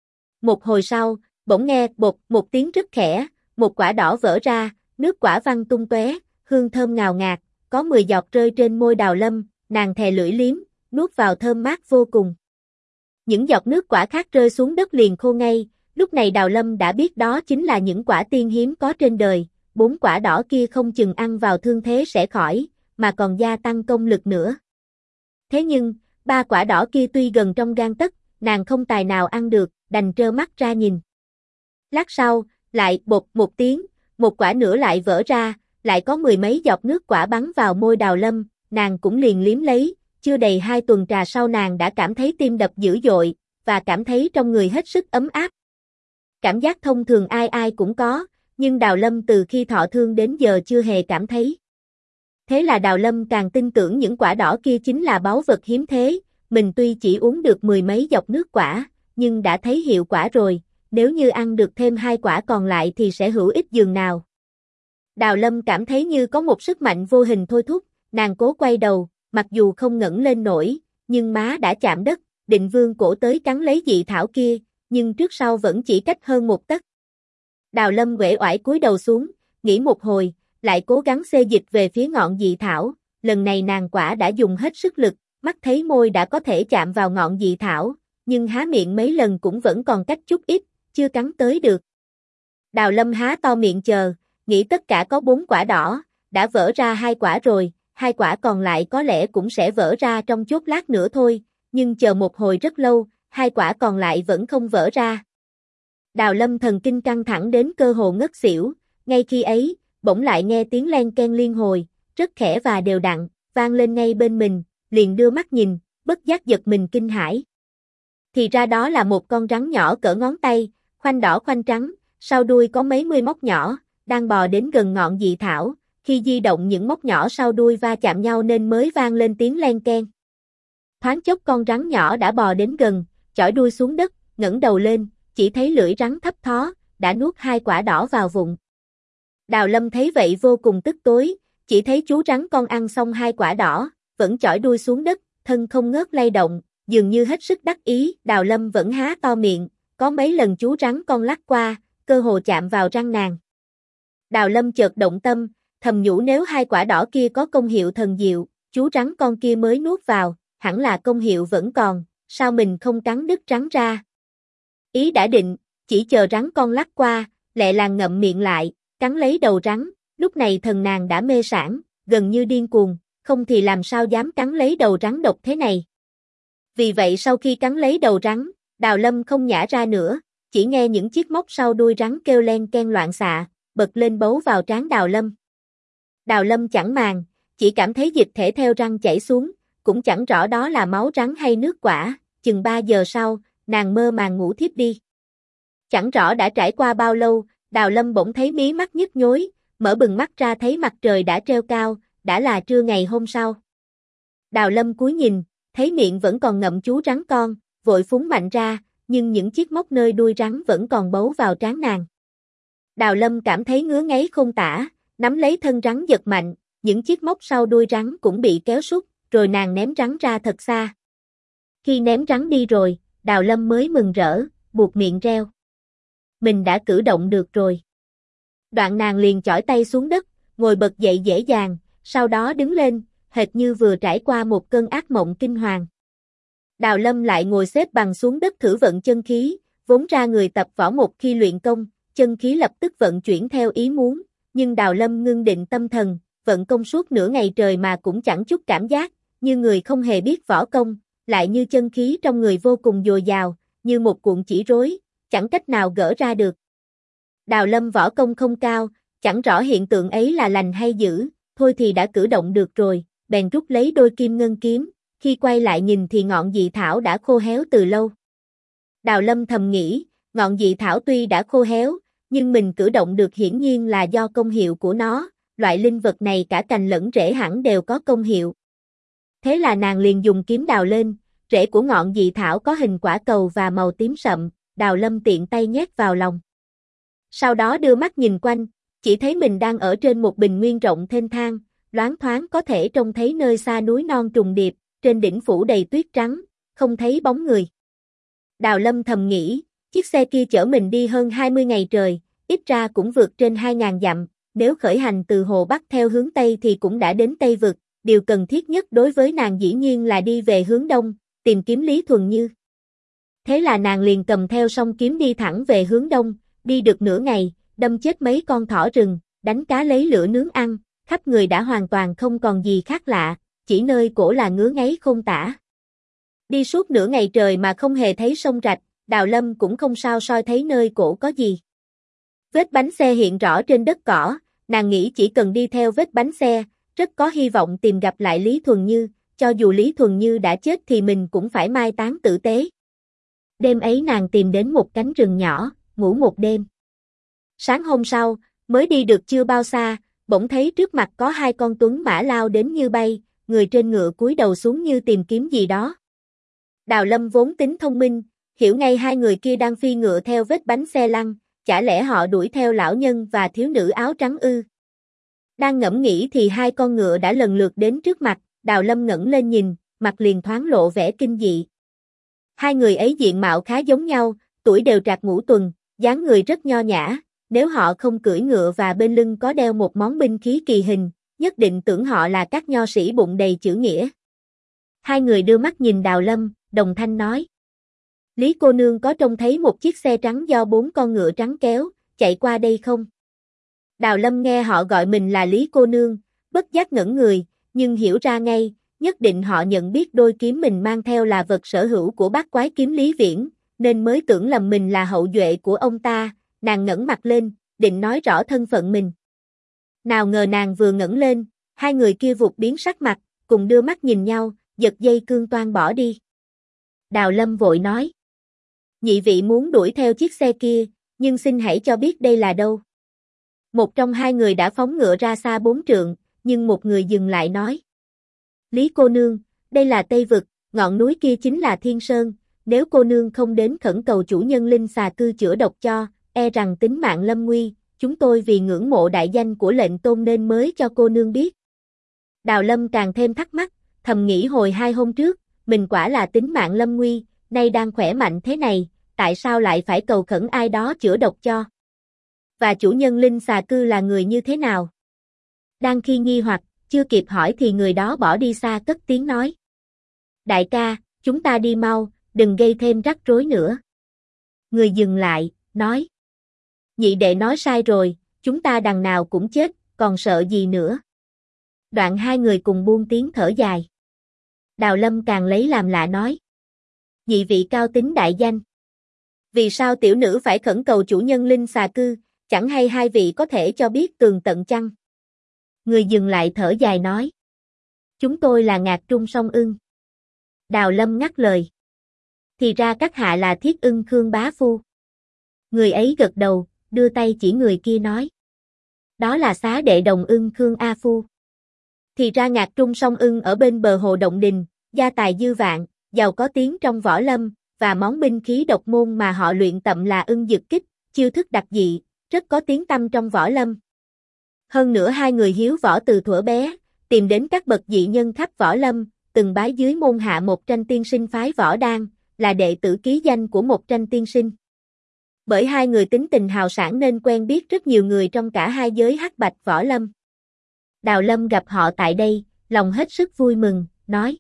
Một hồi sau, bỗng nghe bột một tiếng rất khẽ, một quả đỏ vỡ ra, nước quả văng tung tóe, hương thơm ngào ngạt, có 10 giọt rơi trên môi Đào Lâm, nàng thè lưỡi liếm, nuốt vào thơm mát vô cùng. Những giọt nước quả khác rơi xuống đất liền khô ngay, lúc này Đào Lâm đã biết đó chính là những quả tiên hiếm có trên đời, 4 quả đỏ kia không chừng ăn vào thương thế sẽ khỏi, mà còn gia tăng công lực nữa. Thế nhưng, 3 quả đỏ kia tuy gần trong gang tấc, nàng không tài nào ăn được, đành trơ mắt ra nhìn. Lát sau, lại bột một tiếng, một quả nữa lại vỡ ra, lại có 10 mấy giọt nước quả bắn vào môi Đào Lâm, nàng cũng liền liếm lấy, chưa đầy 2 tuần trà sau nàng đã cảm thấy tim đập dữ dội, và cảm thấy trong người hết sức ấm áp. Cảm giác thông thường ai ai cũng có, nhưng Đào Lâm từ khi thọ thương đến giờ chưa hề cảm thấy. Thế là Đào Lâm càng tin tưởng những quả đỏ kia chính là báu vật hiếm thế, mình tuy chỉ uống được 10 mấy giọt nước quả, nhưng đã thấy hiệu quả rồi, nếu như ăn được thêm 2 quả còn lại thì sẽ hữu ích dường nào. Đào Lâm cảm thấy như có một sức mạnh vô hình thôi thúc, nàng cố quay đầu, mặc dù không ngẩng lên nổi, nhưng má đã chạm đất, định vươn cổ tới cắn lấy dị thảo kia, nhưng trước sau vẫn chỉ cách hơn 1 tấc. Đào Lâm uể oải cúi đầu xuống, nghĩ một hồi, lại cố gắng xê dịch về phía ngọn dị thảo, lần này nàng quả đã dùng hết sức lực, mắt thấy môi đã có thể chạm vào ngọn dị thảo, nhưng há miệng mấy lần cũng vẫn còn cách chút ít, chưa cắn tới được. Đào Lâm há to miệng chờ, nghĩ tất cả có 4 quả đỏ, đã vỡ ra 2 quả rồi, 2 quả còn lại có lẽ cũng sẽ vỡ ra trong chốc lát nữa thôi, nhưng chờ một hồi rất lâu, 2 quả còn lại vẫn không vỡ ra. Đào Lâm thần kinh căng thẳng đến cơ hồ ngất xỉu, ngay khi ấy, bỗng lại nghe tiếng len ken liên hồi, rất khẽ và đều đặn, vang lên ngay bên mình, liền đưa mắt nhìn, bất giác giật mình kinh hãi. Thì ra đó là một con rắn nhỏ cỡ ngón tay, khoanh đỏ khoanh trắng, sau đuôi có mấy mươi móc nhỏ, đang bò đến gần ngọn dị thảo, khi di động những móc nhỏ sau đuôi va chạm nhau nên mới vang lên tiếng len ken. Thoáng chốc con rắn nhỏ đã bò đến gần, chỏi đuôi xuống đất, ngẩng đầu lên, chỉ thấy lưỡi rắn thấp thó, đã nuốt 2 quả đỏ vào bụng. Đào Lâm thấy vậy vô cùng tức tối, chỉ thấy chú rắn con ăn xong 2 quả đỏ, vẫn chỏi đuôi xuống đất, thân không ngớt lay động, dường như hết sức đắc ý. Đào Lâm vẫn há to miệng, có mấy lần chú rắn con lắc qua, cơ hồ chạm vào răng nàng. Đào Lâm chợt động tâm, thầm nhủ nếu 2 quả đỏ kia có công hiệu thần diệu, chú rắn con kia mới nuốt vào, hẳn là công hiệu vẫn còn, sao mình không cắn đứt rắn ra. Ý đã định, chỉ chờ rắn con lắc qua, lẹ làng ngậm miệng lại, cắn lấy đầu rắn, lúc này thần nàng đã mê sảng, gần như điên cuồng, không thì làm sao dám cắn lấy đầu rắn độc thế này. Vì vậy sau khi cắn lấy đầu rắn, Đào Lâm không nhả ra nữa, chỉ nghe những chiếc móc sau đuôi rắn kêu len ken loạn xạ, bật lên bấu vào trán Đào Lâm. Đào Lâm chẳng màng, chỉ cảm thấy dịch thể theo răng chảy xuống, cũng chẳng rõ đó là máu rắn hay nước quả, chừng 3 giờ sau, nàng mơ màng ngủ thiếp đi. Chẳng rõ đã trải qua bao lâu, Đào Lâm bỗng thấy mí mắt nhức nhối, mở bừng mắt ra thấy mặt trời đã treo cao, đã là trưa ngày hôm sau. Đào Lâm cúi nhìn, thấy miệng vẫn còn ngậm chú rắn con, vội phúng mạnh ra, nhưng những chiếc móc nơi đuôi rắn vẫn còn bấu vào trán nàng. Đào Lâm cảm thấy ngứa ngáy không tả, nắm lấy thân rắn giật mạnh, những chiếc móc sau đuôi rắn cũng bị kéo sút, rồi nàng ném rắn ra thật xa. Khi ném rắn đi rồi, Đào Lâm mới mừng rỡ, buột miệng reo. Mình đã cử động được rồi. Đoạn nàng liền chỏi tay xuống đất, ngồi bật dậy dễ dàng, sau đó đứng lên, hệt như vừa trải qua một cơn ác mộng kinh hoàng. Đào Lâm lại ngồi xếp bằng xuống đất thử vận chân khí, vốn ra người tập võ một khi luyện công, chân khí lập tức vận chuyển theo ý muốn, nhưng Đào Lâm ngưng định tâm thần, vận công suốt nửa ngày trời mà cũng chẳng chút cảm giác, như người không hề biết võ công, lại như chân khí trong người vô cùng dồi dào, như một cuộn chỉ rối, chẳng cách nào gỡ ra được. Đào Lâm võ công không cao, chẳng rõ hiện tượng ấy là lành hay dữ, thôi thì đã cử động được rồi, bèn rút lấy đôi kim ngân kiếm, khi quay lại nhìn thì ngọn dị thảo đã khô héo từ lâu. Đào Lâm thầm nghĩ, ngọn dị thảo tuy đã khô héo, nhưng mình cử động được hiển nhiên là do công hiệu của nó, loại linh vật này cả cành lẫn rễ hẳn đều có công hiệu. Thế là nàng liền dùng kiếm đào lên, rễ của ngọn dị thảo có hình quả cầu và màu tím sậm, Đào Lâm tiện tay nhét vào lòng. Sau đó đưa mắt nhìn quanh, chỉ thấy mình đang ở trên một bình nguyên rộng thênh thang, loáng thoáng có thể trông thấy nơi xa núi non trùng điệp, trên đỉnh phủ đầy tuyết trắng, không thấy bóng người. Đào Lâm thầm nghĩ, chiếc xe kia chở mình đi hơn 20 ngày trời, ít ra cũng vượt trên 2.000 dặm, nếu khởi hành từ Hồ Bắc theo hướng Tây thì cũng đã đến Tây Vực, điều cần thiết nhất đối với nàng dĩ nhiên là đi về hướng Đông, tìm kiếm Lý Thuần Như. Thế là nàng liền cầm theo song kiếm đi thẳng về hướng Đông, đi được nửa ngày, đâm chết mấy con thỏ rừng, đánh cá lấy lửa nướng ăn, khắp người đã hoàn toàn không còn gì khác lạ, chỉ nơi cổ là ngứa ngáy không tả. Đi suốt nửa ngày trời mà không hề thấy sông rạch, Đào Lâm cũng không sao soi thấy nơi cổ có gì. Vết bánh xe hiện rõ trên đất cỏ, nàng nghĩ chỉ cần đi theo vết bánh xe, rất có hy vọng tìm gặp lại Lý Thuần Như, cho dù Lý Thuần Như đã chết thì mình cũng phải mai táng tử tế. Đêm ấy nàng tìm đến một cánh rừng nhỏ, ngủ một đêm. Sáng hôm sau, mới đi được chưa bao xa, bỗng thấy trước mặt có 2 con tuấn mã lao đến như bay, người trên ngựa cúi đầu xuống như tìm kiếm gì đó. Đào Lâm vốn tính thông minh, hiểu ngay hai người kia đang phi ngựa theo vết bánh xe lăn, chả lẽ họ đuổi theo lão nhân và thiếu nữ áo trắng ư? Đang ngẫm nghĩ thì hai con ngựa đã lần lượt đến trước mặt, Đào Lâm ngẩng lên nhìn, mặt liền thoáng lộ vẻ kinh dị. Hai người ấy diện mạo khá giống nhau, tuổi đều trạc ngũ tuần, dáng người rất nho nhã, nếu họ không cưỡi ngựa và bên lưng có đeo một món binh khí kỳ hình, nhất định tưởng họ là các nho sĩ bụng đầy chữ nghĩa. Hai người đưa mắt nhìn Đào Lâm, đồng thanh nói. Lý cô nương có trông thấy một chiếc xe trắng do 4 con ngựa trắng kéo, chạy qua đây không? Đào Lâm nghe họ gọi mình là Lý cô nương, bất giác ngẩn người, nhưng hiểu ra ngay, nhất định họ nhận biết đôi kiếm mình mang theo là vật sở hữu của bát quái kiếm Lý Viễn, nên mới tưởng lầm mình là hậu duệ của ông ta, nàng ngẩng mặt lên, định nói rõ thân phận mình. Nào ngờ nàng vừa ngẩng lên, hai người kia vụt biến sắc mặt, cùng đưa mắt nhìn nhau, giật dây cương toan bỏ đi. Đào Lâm vội nói. Nhị vị muốn đuổi theo chiếc xe kia, nhưng xin hãy cho biết đây là đâu. Một trong hai người đã phóng ngựa ra xa 4 trượng, nhưng một người dừng lại nói. Lý cô nương, đây là Tây Vực, ngọn núi kia chính là Thiên Sơn, nếu cô nương không đến khẩn cầu chủ nhân linh xà cư chữa độc cho, e rằng tính mạng lâm nguy, chúng tôi vì ngưỡng mộ đại danh của lệnh tôn nên mới cho cô nương biết. Đào Lâm càng thêm thắc mắc, thầm nghĩ hồi 2 hôm trước, mình quả là tính mạng lâm nguy, nay đang khỏe mạnh thế này, tại sao lại phải cầu khẩn ai đó chữa độc cho? Và chủ nhân linh xà cư là người như thế nào? Đang khi nghi hoặc, chưa kịp hỏi thì người đó bỏ đi xa cất tiếng nói. Đại ca, chúng ta đi mau, đừng gây thêm rắc rối nữa. Người dừng lại, nói. Nhị đệ nói sai rồi, chúng ta đằng nào cũng chết, còn sợ gì nữa. Đoạn hai người cùng buông tiếng thở dài. Đào Lâm càng lấy làm lạ nói. Nhị vị cao tính đại danh. Vì sao tiểu nữ phải khẩn cầu chủ nhân linh xà cư, chẳng hay hai vị có thể cho biết tường tận chăng? Người dừng lại thở dài nói. Chúng tôi là Ngạc Trung Song Ưng. Đào Lâm ngắt lời. Thì ra các hạ là Thiết Ưng Khương bá phu. Người ấy gật đầu, đưa tay chỉ người kia nói. Đó là xá đệ Đồng Ưng Khương A Phu. Thì ra Ngạc Trung Song Ưng ở bên bờ hồ Động Đình, gia tài dư vạn, giàu có tiếng trong võ lâm, và món binh khí độc môn mà họ luyện tậm là Ưng Dực Kích, chiêu thức đặc dị, rất có tiếng tăm trong võ lâm. Hơn nữa hai người hiếu võ từ thuở bé, tìm đến các bậc dị nhân khắp võ lâm, từng bái dưới môn hạ một tranh tiên sinh phái võ đan, là đệ tử ký danh của một tranh tiên sinh. Bởi hai người tính tình hào sảng nên quen biết rất nhiều người trong cả hai giới hắc bạch võ lâm. Đào Lâm gặp họ tại đây, lòng hết sức vui mừng, nói.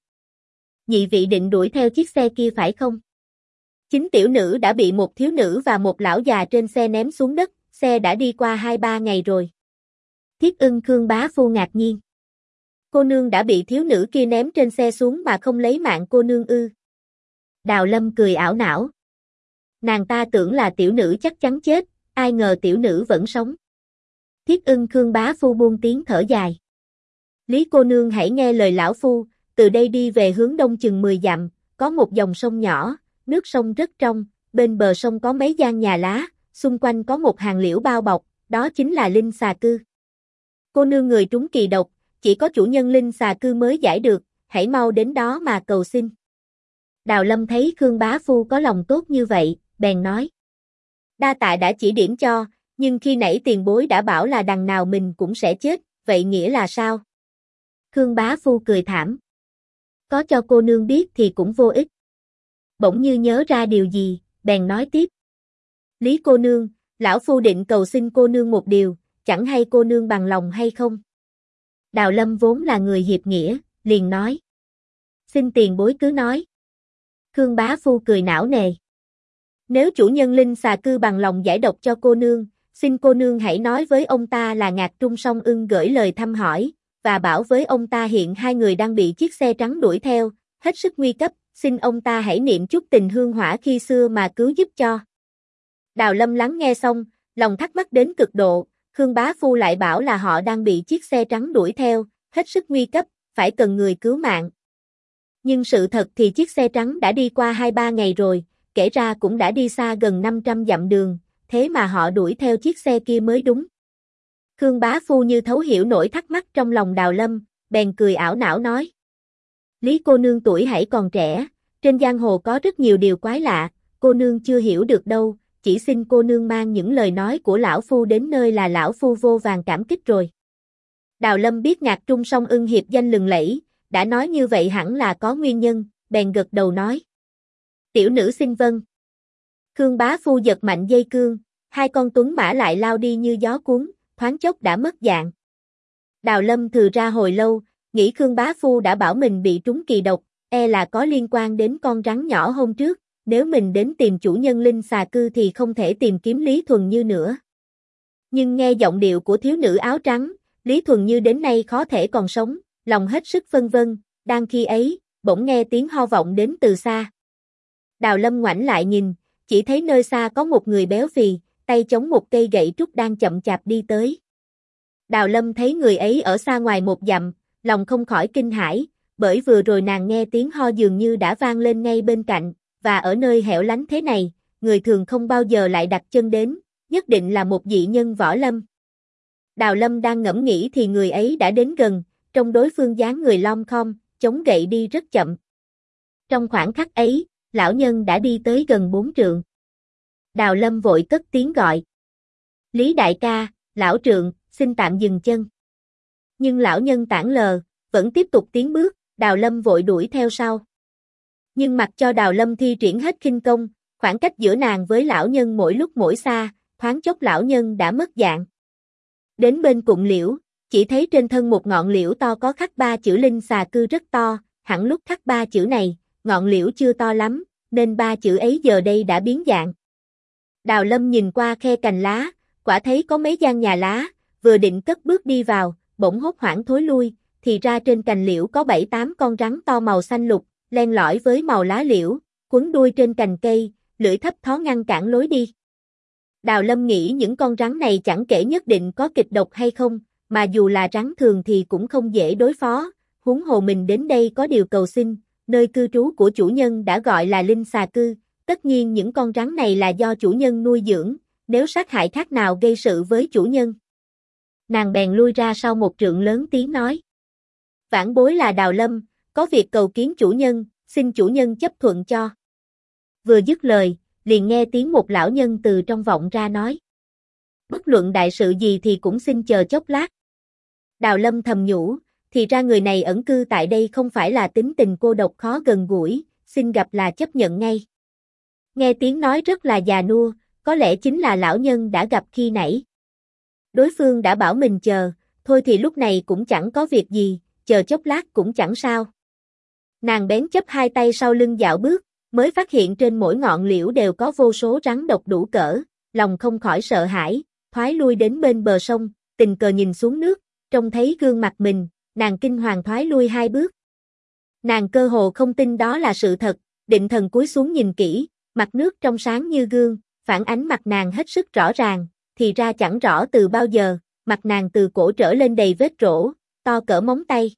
Nhị vị định đuổi theo chiếc xe kia phải không? Chính tiểu nữ đã bị một thiếu nữ và một lão già trên xe ném xuống đất, xe đã đi qua 2-3 ngày rồi. Thiết Ưng Khương bá phu ngạc nhiên. Cô nương đã bị thiếu nữ kia ném trên xe xuống mà không lấy mạng cô nương ư? Đào Lâm cười ảo não. Nàng ta tưởng là tiểu nữ chắc chắn chết, ai ngờ tiểu nữ vẫn sống. Thiết Ưng Khương bá phu buông tiếng thở dài. Lý cô nương hãy nghe lời lão phu, từ đây đi về hướng đông chừng 10 dặm, có một dòng sông nhỏ, nước sông rất trong, bên bờ sông có mấy gian nhà lá, xung quanh có một hàng liễu bao bọc, đó chính là linh xà cư. Cô nương người trúng kỳ độc, chỉ có chủ nhân linh xà cư mới giải được, hãy mau đến đó mà cầu xin. Đào Lâm thấy Khương bá phu có lòng tốt như vậy, bèn nói. Đa tạ đã chỉ điểm cho, nhưng khi nãy tiền bối đã bảo là đằng nào mình cũng sẽ chết, vậy nghĩa là sao? Khương bá phu cười thảm. Có cho cô nương biết thì cũng vô ích. Bỗng như nhớ ra điều gì, bèn nói tiếp. Lý cô nương, lão phu định cầu xin cô nương một điều, chẳng hay cô nương bằng lòng hay không? Đào Lâm vốn là người hiệp nghĩa, liền nói. Xin tiền bối cứ nói. Khương bá phu cười não nề. Nếu chủ nhân linh xà cư bằng lòng giải độc cho cô nương, xin cô nương hãy nói với ông ta là Ngạc Trung Song Ưng gửi lời thăm hỏi, và bảo với ông ta hiện hai người đang bị chiếc xe trắng đuổi theo, hết sức nguy cấp, xin ông ta hãy niệm chút tình hương hỏa khi xưa mà cứu giúp cho. Đào Lâm lắng nghe xong, lòng thắc mắc đến cực độ, Khương bá phu lại bảo là họ đang bị chiếc xe trắng đuổi theo, hết sức nguy cấp, phải cần người cứu mạng. Nhưng sự thật thì chiếc xe trắng đã đi qua 2-3 ngày rồi, kể ra cũng đã đi xa gần 500 dặm đường, thế mà họ đuổi theo chiếc xe kia mới đúng. Khương bá phu như thấu hiểu nỗi thắc mắc trong lòng Đào Lâm, bèn cười ảo não nói. Lý cô nương tuổi hãy còn trẻ, trên giang hồ có rất nhiều điều quái lạ, cô nương chưa hiểu được đâu, chỉ xin cô nương mang những lời nói của lão phu đến nơi là lão phu vô vàn cảm kích rồi. Đào Lâm biết Ngạc Trung Song Ưng hiệp danh lừng lẫy, đã nói như vậy hẳn là có nguyên nhân, bèn gật đầu nói. Tiểu nữ xin vâng. Khương bá phu giật mạnh dây cương, hai con tuấn mã lại lao đi như gió cuốn, thoáng chốc đã mất dạng. Đào Lâm thừ ra hồi lâu, nghĩ Khương bá phu đã bảo mình bị trúng kỳ độc, e là có liên quan đến con rắn nhỏ hôm trước, nếu mình đến tìm chủ nhân linh xà cư thì không thể tìm kiếm Lý Thuần Như nữa. Nhưng nghe giọng điệu của thiếu nữ áo trắng, Lý Thuần Như đến nay khó thể còn sống, lòng hết sức phân vân, đang khi ấy, bỗng nghe tiếng ho vọng đến từ xa. Đào Lâm ngoảnh lại nhìn, chỉ thấy nơi xa có một người béo phì, tay chống một cây gậy trúc đang chậm chạp đi tới. Đào Lâm thấy người ấy ở xa ngoài một dặm, lòng không khỏi kinh hãi, bởi vừa rồi nàng nghe tiếng ho dường như đã vang lên ngay bên cạnh, và ở nơi hẻo lánh thế này, người thường không bao giờ lại đặt chân đến, nhất định là một dị nhân võ lâm. Đào Lâm đang ngẫm nghĩ thì người ấy đã đến gần, trong đối phương dáng người lom khom, chống gậy đi rất chậm. Trong khoảng khắc ấy, lão nhân đã đi tới gần 4 trượng. Đào Lâm vội cất tiếng gọi. Lý đại ca, lão trượng, xin tạm dừng chân. Nhưng lão nhân tản lờ, vẫn tiếp tục tiến bước, Đào Lâm vội đuổi theo sau. Nhưng mặc cho Đào Lâm thi triển hết khinh công, khoảng cách giữa nàng với lão nhân mỗi lúc mỗi xa, thoáng chốc lão nhân đã mất dạng. Đến bên cụm liễu, chỉ thấy trên thân một ngọn liễu to có khắc 3 chữ linh xà cư rất to, hẳn lúc khắc 3 chữ này, ngọn liễu chưa to lắm, nên 3 chữ ấy giờ đây đã biến dạng. Đào Lâm nhìn qua khe cành lá, quả thấy có mấy gian nhà lá, vừa định cất bước đi vào, bỗng hốt hoảng thối lui, thì ra trên cành liễu có 7-8 con rắn to màu xanh lục, len lỏi với màu lá liễu, quấn đuôi trên cành cây, lưỡi thấp thó ngăn cản lối đi. Đào Lâm nghĩ những con rắn này chẳng kể nhất định có kịch độc hay không, mà dù là rắn thường thì cũng không dễ đối phó, huống hồ mình đến đây có điều cầu xin, nơi cư trú của chủ nhân đã gọi là linh xà cư, tất nhiên những con rắn này là do chủ nhân nuôi dưỡng, nếu sát hại khác nào gây sự với chủ nhân. Nàng bèn lui ra sau một trượng lớn tiếng nói. Vãn bối là Đào Lâm, có việc cầu kiến chủ nhân, xin chủ nhân chấp thuận cho. Vừa dứt lời, liền nghe tiếng một lão nhân từ trong vọng ra nói. Bất luận đại sự gì thì cũng xin chờ chốc lát. Đào Lâm thầm nhủ, thì ra người này ẩn cư tại đây không phải là tính tình cô độc khó gần gũi, xin gặp là chấp nhận ngay. Nghe tiếng nói rất là già nua, có lẽ chính là lão nhân đã gặp khi nãy. Đối phương đã bảo mình chờ, thôi thì lúc này cũng chẳng có việc gì, chờ chốc lát cũng chẳng sao. Nàng bén chấp hai tay sau lưng dạo bước, mới phát hiện trên mỗi ngọn liễu đều có vô số rắn độc đủ cỡ, lòng không khỏi sợ hãi, thoái lui đến bên bờ sông, tình cờ nhìn xuống nước, trông thấy gương mặt mình, nàng kinh hoàng thoái lui 2 bước. Nàng cơ hồ không tin đó là sự thật, định thần cúi xuống nhìn kỹ, mặt nước trong sáng như gương, phản ánh mặt nàng hết sức rõ ràng, thì ra chẳng rõ từ bao giờ, mặt nàng từ cổ trở lên đầy vết rỗ, to cỡ móng tay.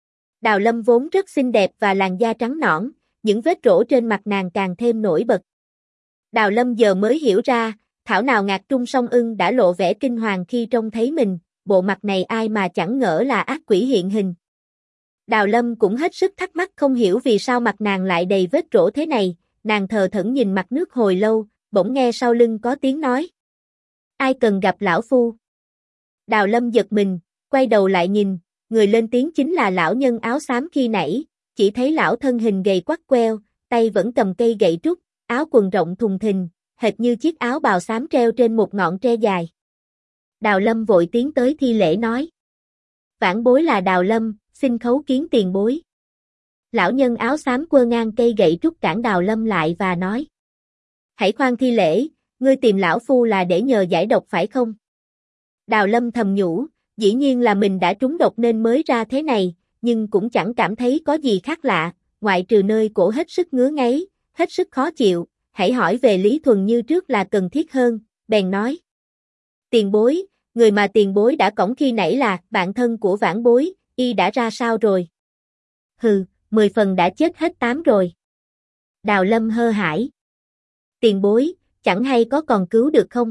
Đào Lâm vốn rất xinh đẹp và làn da trắng nõn, những vết rỗ trên mặt nàng càng thêm nổi bật. Đào Lâm giờ mới hiểu ra, thảo nào Ngạc Trung Song Ưng đã lộ vẻ kinh hoàng khi trông thấy mình, bộ mặt này ai mà chẳng ngỡ là ác quỷ hiện hình. Đào Lâm cũng hết sức thắc mắc không hiểu vì sao mặt nàng lại đầy vết rỗ thế này, nàng thờ thẫn nhìn mặt nước hồi lâu, bỗng nghe sau lưng có tiếng nói. Ai cần gặp lão phu? Đào Lâm giật mình, quay đầu lại nhìn, người lên tiếng chính là lão nhân áo xám khi nãy, chỉ thấy lão thân hình gầy quắt queo, tay vẫn cầm cây gậy trúc, áo quần rộng thùng thình, hệt như chiếc áo bào xám treo trên một ngọn tre dài. Đào Lâm vội tiến tới thi lễ nói. Vãn bối là Đào Lâm, xin khấu kiến tiền bối. Lão nhân áo xám quơ ngang cây gậy trúc cản Đào Lâm lại và nói. Hãy khoan thi lễ, ngươi tìm lão phu là để nhờ giải độc phải không? Đào Lâm thầm nhủ, dĩ nhiên là mình đã trúng độc nên mới ra thế này, nhưng cũng chẳng cảm thấy có gì khác lạ, ngoại trừ nơi cổ hết sức ngứa ngáy, hết sức khó chịu, hãy hỏi về Lý Thuần Như trước là cần thiết hơn, bèn nói. Tiền bối, người mà tiền bối đã cõng khi nãy là bạn thân của vãn bối, y đã ra sao rồi? Hừ, 10 phần đã chết hết 8 rồi. Đào Lâm hơ hãi. Tiền bối, chẳng hay có còn cứu được không?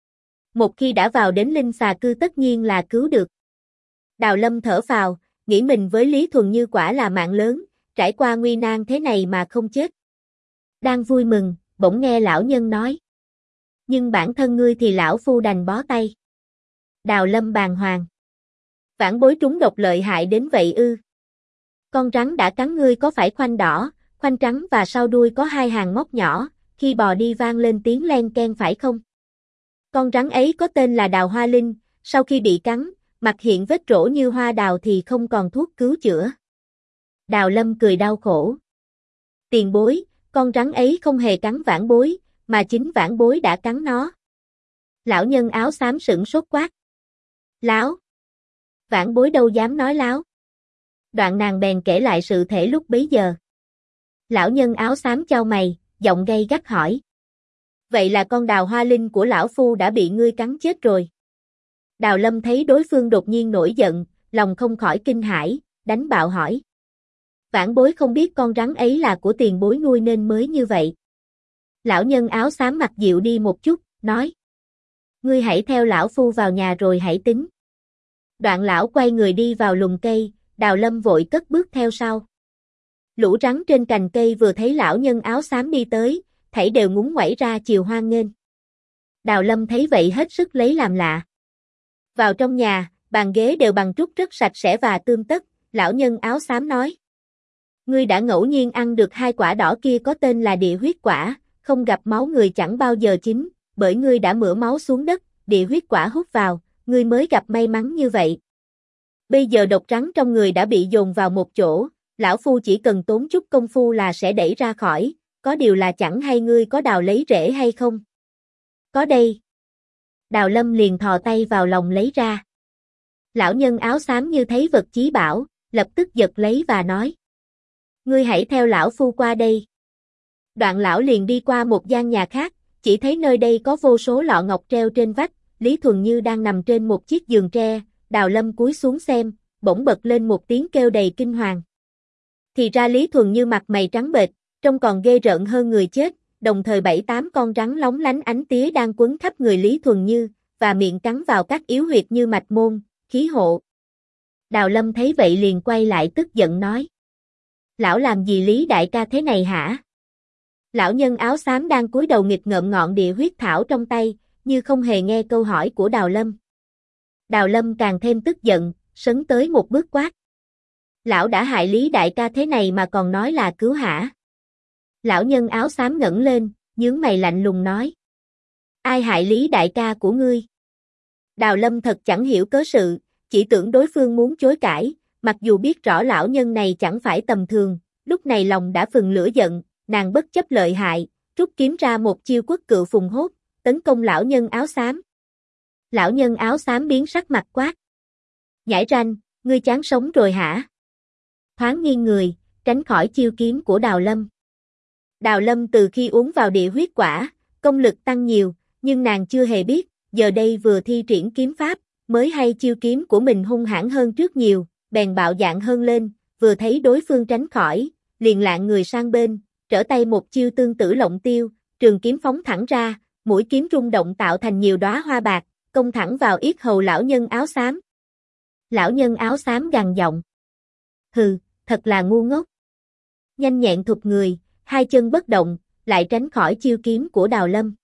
Một khi đã vào đến linh xà cư tất nhiên là cứu được. Đào Lâm thở phào, nghĩ mình với Lý Thuần Như quả là mạng lớn, trải qua nguy nan thế này mà không chết. Đang vui mừng, bỗng nghe lão nhân nói. Nhưng bản thân ngươi thì lão phu đành bó tay. Đào Lâm bàng hoàng. Vãn bối trúng độc lợi hại đến vậy ư? Con rắn đã cắn ngươi có phải khoanh đỏ, khoanh trắng và sau đuôi có hai hàng móc nhỏ, khi bò đi vang lên tiếng len ken phải không? Con rắn ấy có tên là Đào Hoa Linh, sau khi bị cắn, mặt hiện vết rỗ như hoa đào thì không còn thuốc cứu chữa. Đào Lâm cười đau khổ. Tiền bối, con rắn ấy không hề cắn vãn bối, mà chính vãn bối đã cắn nó. Lão nhân áo xám sửng sốt quát. Láo. Vãn bối đâu dám nói láo. Đoạn nàng bèn kể lại sự thể lúc bấy giờ. Lão nhân áo xám chau mày, giọng gay gắt hỏi. Vậy là con Đào Hoa Linh của lão phu đã bị ngươi cắn chết rồi. Đào Lâm thấy đối phương đột nhiên nổi giận, lòng không khỏi kinh hãi, đánh bạo hỏi. Vãn bối không biết con rắn ấy là của tiền bối nuôi nên mới như vậy. Lão nhân áo xám mặt dịu đi một chút, nói. Ngươi hãy theo lão phu vào nhà rồi hãy tính. Đoạn lão quay người đi vào lùm cây, Đào Lâm vội cất bước theo sau. Lũ rắn trên cành cây vừa thấy lão nhân áo xám đi tới, thảy đều ngúng ngoẩy ra chiều hoan nghênh. Đào Lâm thấy vậy hết sức lấy làm lạ. Vào trong nhà, bàn ghế đều bằng trúc rất sạch sẽ và tươm tất, lão nhân áo xám nói. Ngươi đã ngẫu nhiên ăn được hai quả đỏ kia có tên là địa huyết quả, không gặp máu người chẳng bao giờ chín, bởi ngươi đã mửa máu xuống đất, địa huyết quả hút vào, ngươi mới gặp may mắn như vậy. Bây giờ độc rắn trong người đã bị dồn vào một chỗ, lão phu chỉ cần tốn chút công phu là sẽ đẩy ra khỏi, có điều là chẳng hay ngươi có đào lấy rễ hay không? Có đây. Đào Lâm liền thò tay vào lòng lấy ra. Lão nhân áo xám như thấy vật chí bảo, lập tức giật lấy và nói. Ngươi hãy theo lão phu qua đây. Đoạn lão liền đi qua một gian nhà khác, chỉ thấy nơi đây có vô số lọ ngọc treo trên vách, Lý Thuần Như đang nằm trên một chiếc giường tre, Đào Lâm cúi xuống xem, bỗng bật lên một tiếng kêu đầy kinh hoàng. Thì ra Lý Thuần Như mặt mày trắng bệch, trông còn ghê rợn hơn người chết, đồng thời 7-8 con rắn lóng lánh ánh tía đang quấn khắp người Lý Thuần Như, và miệng cắn vào các yếu huyệt như mạch môn, khí hộ. Đào Lâm thấy vậy liền quay lại tức giận nói. Lão làm gì Lý đại ca thế này hả? Lão nhân áo xám đang cúi đầu nghịch ngợm ngọn địa huyết thảo trong tay, như không hề nghe câu hỏi của Đào Lâm. Đào Lâm càng thêm tức giận, sấn tới một bước quát. Lão đã hại Lý đại ca thế này mà còn nói là cứu hả? Lão nhân áo xám ngẩng lên, nhướng mày lạnh lùng nói. Ai hại Lý đại ca của ngươi? Đào Lâm thật chẳng hiểu cớ sự, chỉ tưởng đối phương muốn chối cãi, mặc dù biết rõ lão nhân này chẳng phải tầm thường, lúc này lòng đã phừng lửa giận, nàng bất chấp lợi hại, rút kiếm ra một chiêu quất cự phùng hốt, tấn công lão nhân áo xám. Lão nhân áo xám biến sắc mặt quát. Nhãi ranh, ngươi chán sống rồi hả? Thoáng nghiêng người, tránh khỏi chiêu kiếm của Đào Lâm. Đào Lâm từ khi uống vào địa huyết quả, công lực tăng nhiều, nhưng nàng chưa hề biết, giờ đây vừa thi triển kiếm pháp, mới hay chiêu kiếm của mình hung hãn hơn trước nhiều, bèn bạo dạn hơn lên, vừa thấy đối phương tránh khỏi, liền lạng người sang bên, trở tay một chiêu tương tự lộng tiêu, trường kiếm phóng thẳng ra, mũi kiếm rung động tạo thành nhiều đóa hoa bạc, công thẳng vào yết hầu lão nhân áo xám. Lão nhân áo xám gằn giọng. Hừ, thật là ngu ngốc. Nhanh nhẹn thụt người, hai chân bất động, lại tránh khỏi chiêu kiếm của Đào Lâm.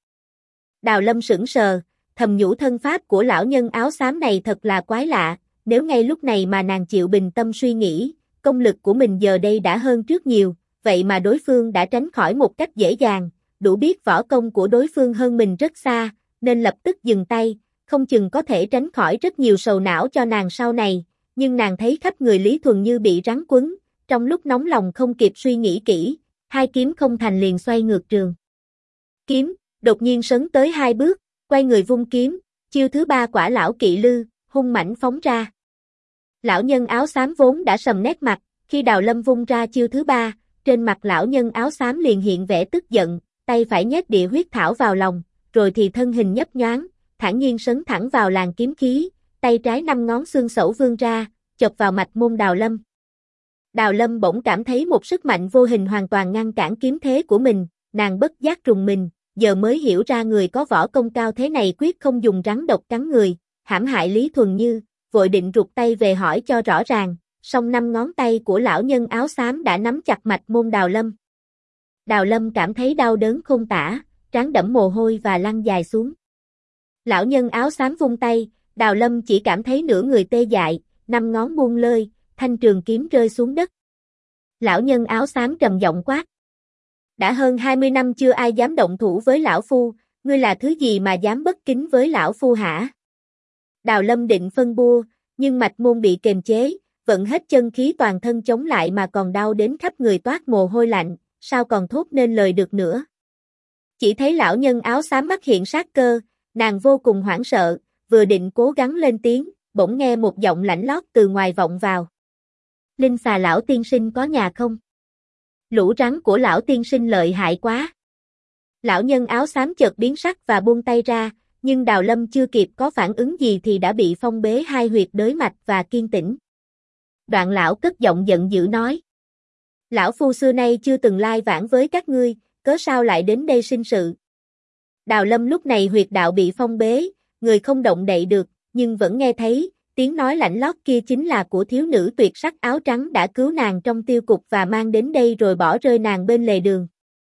Đào Lâm sững sờ, thầm nhủ thân pháp của lão nhân áo xám này thật là quái lạ, nếu ngay lúc này mà nàng chịu bình tâm suy nghĩ, công lực của mình giờ đây đã hơn trước nhiều, vậy mà đối phương đã tránh khỏi một cách dễ dàng, đủ biết võ công của đối phương hơn mình rất xa, nên lập tức dừng tay, không chừng có thể tránh khỏi rất nhiều sầu não cho nàng sau này, nhưng nàng thấy khắp người Lý Thuần Như bị rắn quấn, trong lúc nóng lòng không kịp suy nghĩ kỹ, hai kiếm không thành liền xoay ngược trường. Kiếm, đột nhiên sấn tới hai bước, quay người vung kiếm, chiêu thứ ba quả lão kỵ lư, hung mãnh phóng ra. Lão nhân áo xám vốn đã sầm nét mặt, khi Đào Lâm vung ra chiêu thứ ba, trên mặt lão nhân áo xám liền hiện vẻ tức giận, tay phải nhét địa huyết thảo vào lòng, rồi thì thân hình nhấp nhoáng, thản nhiên sấn thẳng vào làn kiếm khí, tay trái 5 ngón xương sẩu vươn ra, chộp vào mạch môn Đào Lâm. Đào Lâm bỗng cảm thấy một sức mạnh vô hình hoàn toàn ngăn cản kiếm thế của mình, nàng bất giác rùng mình, giờ mới hiểu ra người có võ công cao thế này quyết không dùng rắn độc cắn người, hãm hại Lý Thuần Như, vội định rụt tay về hỏi cho rõ ràng, song 5 ngón tay của lão nhân áo xám đã nắm chặt mạch môn Đào Lâm. Đào Lâm cảm thấy đau đớn khôn tả, trán đẫm mồ hôi và lăn dài xuống. Lão nhân áo xám vung tay, Đào Lâm chỉ cảm thấy nửa người tê dại, 5 ngón buông lơi, thanh trường kiếm rơi xuống đất. Lão nhân áo xám trầm giọng quát. Đã hơn 20 năm chưa ai dám động thủ với lão phu, ngươi là thứ gì mà dám bất kính với lão phu hả? Đào Lâm định phân bua, nhưng mạch môn bị kềm chế, vận hết chân khí toàn thân chống lại mà còn đau đến khắp người toát mồ hôi lạnh, sao còn thốt nên lời được nữa. Chỉ thấy lão nhân áo xám mắt hiện sát cơ, nàng vô cùng hoảng sợ, vừa định cố gắng lên tiếng, bỗng nghe một giọng lạnh lót từ ngoài vọng vào. Linh xà lão tiên sinh có nhà không? Lũ rắn của lão tiên sinh lợi hại quá. Lão nhân áo xám chợt biến sắc và buông tay ra, nhưng Đào Lâm chưa kịp có phản ứng gì thì đã bị phong bế hai huyệt đới mạch và kiên tĩnh. Đoạn lão cất giọng giận dữ nói. Lão phu xưa nay chưa từng lai vãng với các ngươi, cớ sao lại đến đây sinh sự. Đào Lâm lúc này huyệt đạo bị phong bế, người không động đậy được, nhưng vẫn nghe thấy, tiếng nói lạnh lót kia chính là của thiếu nữ tuyệt sắc áo trắng đã cứu nàng trong tiêu cục và mang đến đây rồi bỏ rơi nàng bên lề đường.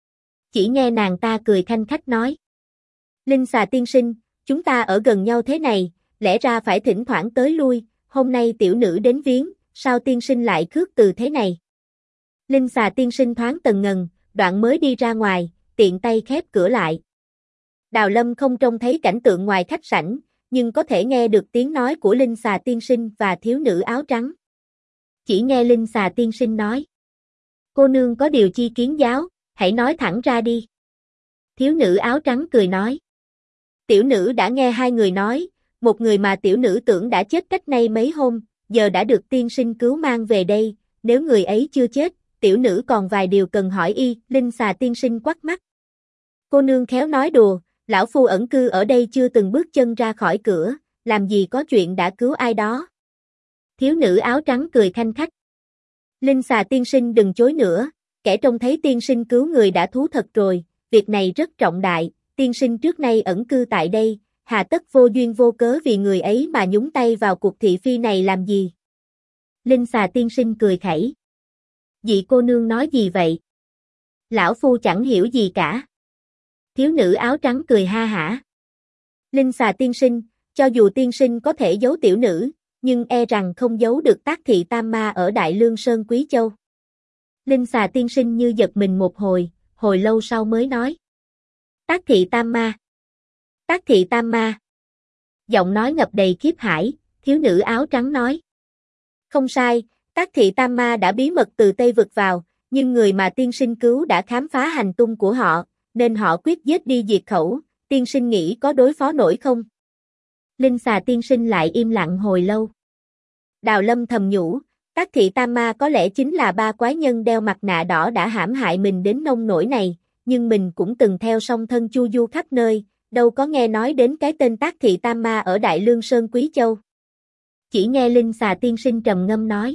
Chỉ nghe nàng ta cười khanh khách nói. Linh xà tiên sinh, chúng ta ở gần nhau thế này, lẽ ra phải thỉnh thoảng tới lui, hôm nay tiểu nữ đến viếng, sao tiên sinh lại khước từ thế này? Linh xà tiên sinh thoáng tần ngần, đoạn mới đi ra ngoài, tiện tay khép cửa lại. Đào Lâm không trông thấy cảnh tượng ngoài khách sảnh, nhưng có thể nghe được tiếng nói của Linh xà tiên sinh và thiếu nữ áo trắng. Chỉ nghe Linh xà tiên sinh nói. Cô nương có điều chi kiến giáo, hãy nói thẳng ra đi. Thiếu nữ áo trắng cười nói. Tiểu nữ đã nghe hai người nói, một người mà tiểu nữ tưởng đã chết cách nay mấy hôm, giờ đã được tiên sinh cứu mang về đây, nếu người ấy chưa chết, tiểu nữ còn vài điều cần hỏi y. Linh xà tiên sinh quắt mắt. Cô nương khéo nói đùa, lão phu ẩn cư ở đây chưa từng bước chân ra khỏi cửa, làm gì có chuyện đã cứu ai đó. Thiếu nữ áo trắng cười khanh khách. Linh xà tiên sinh đừng chối nữa, kẻ trông thấy tiên sinh cứu người đã thú thật rồi, việc này rất trọng đại, tiên sinh trước nay ẩn cư tại đây, hà tất vô duyên vô cớ vì người ấy mà nhúng tay vào cuộc thị phi này làm gì. Linh xà tiên sinh cười khẩy. Vị cô nương nói gì vậy? Lão phu chẳng hiểu gì cả. Thiếu nữ áo trắng cười ha hả. Linh xà tiên sinh, cho dù tiên sinh có thể giấu tiểu nữ, nhưng e rằng không giấu được tác thị tam ma ở Đại Lương Sơn Quý Châu. Linh xà tiên sinh như giật mình một hồi lâu sau mới nói. Tác thị tam ma. Tác thị tam ma. Giọng nói ngập đầy khiếp hải, thiếu nữ áo trắng nói. Không sai, tác thị tam ma đã bí mật từ Tây Vực vào, nhưng người mà tiên sinh cứu đã khám phá hành tung của họ, nên họ quyết giết đi diệt khẩu, tiên sinh nghĩ có đối phó nổi không? Linh xà tiên sinh lại im lặng hồi lâu. Đào Lâm thầm nhủ, tác thị tam ma có lẽ chính là ba quái nhân đeo mặt nạ đỏ đã hãm hại mình đến nông nỗi này, nhưng mình cũng từng theo song thân chu du khắp nơi, đâu có nghe nói đến cái tên tác thị tam ma ở Đại Lương Sơn Quý Châu. Chỉ nghe Linh xà tiên sinh trầm ngâm nói.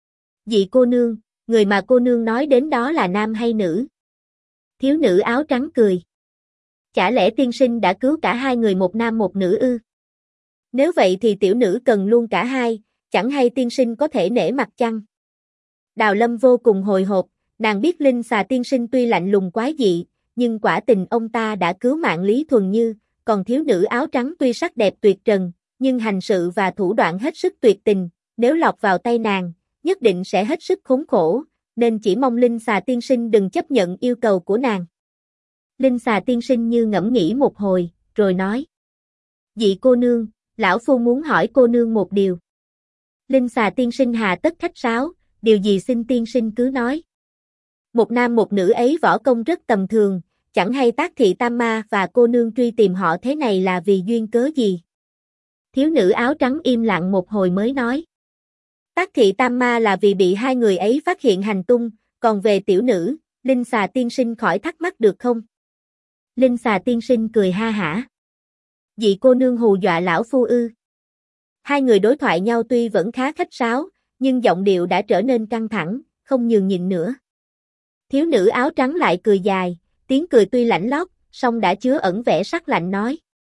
Vị cô nương, người mà cô nương nói đến đó là nam hay nữ? Thiếu nữ áo trắng cười. Chả lẽ tiên sinh đã cứu cả hai người một nam một nữ ư? Nếu vậy thì tiểu nữ cần luôn cả hai, chẳng hay tiên sinh có thể nể mặt chăng? Đào Lâm vô cùng hồi hộp, nàng biết Linh xà tiên sinh tuy lạnh lùng quái dị, nhưng quả tình ông ta đã cứu mạng Lý Thuần Như, còn thiếu nữ áo trắng tuy sắc đẹp tuyệt trần, nhưng hành sự và thủ đoạn hết sức tuyệt tình, nếu lọt vào tay nàng, nhất định sẽ hết sức khốn khổ, nên chỉ mong Linh xà tiên sinh đừng chấp nhận yêu cầu của nàng. Linh xà tiên sinh như ngẫm nghĩ một hồi, rồi nói. Vị cô nương, lão phu muốn hỏi cô nương một điều. Linh xà tiên sinh hà tất khách sáo, điều gì xin tiên sinh cứ nói. Một nam một nữ ấy võ công rất tầm thường, chẳng hay tác thị tam ma và cô nương truy tìm họ thế này là vì duyên cớ gì. Thiếu nữ áo trắng im lặng một hồi mới nói. Tác thị tam ma là vì bị hai người ấy phát hiện hành tung, còn về tiểu nữ, Linh xà tiên sinh khỏi thắc mắc được không? Linh xà tiên sinh cười ha hả. Vị cô nương hù dọa lão phu ư? Hai người đối thoại nhau tuy vẫn khá khách sáo, nhưng giọng điệu đã trở nên căng thẳng, không nhường nhịn nữa. Thiếu nữ áo trắng lại cười dài, tiếng cười tuy lạnh lót, song đã chứa ẩn vẻ sắc lạnh nói.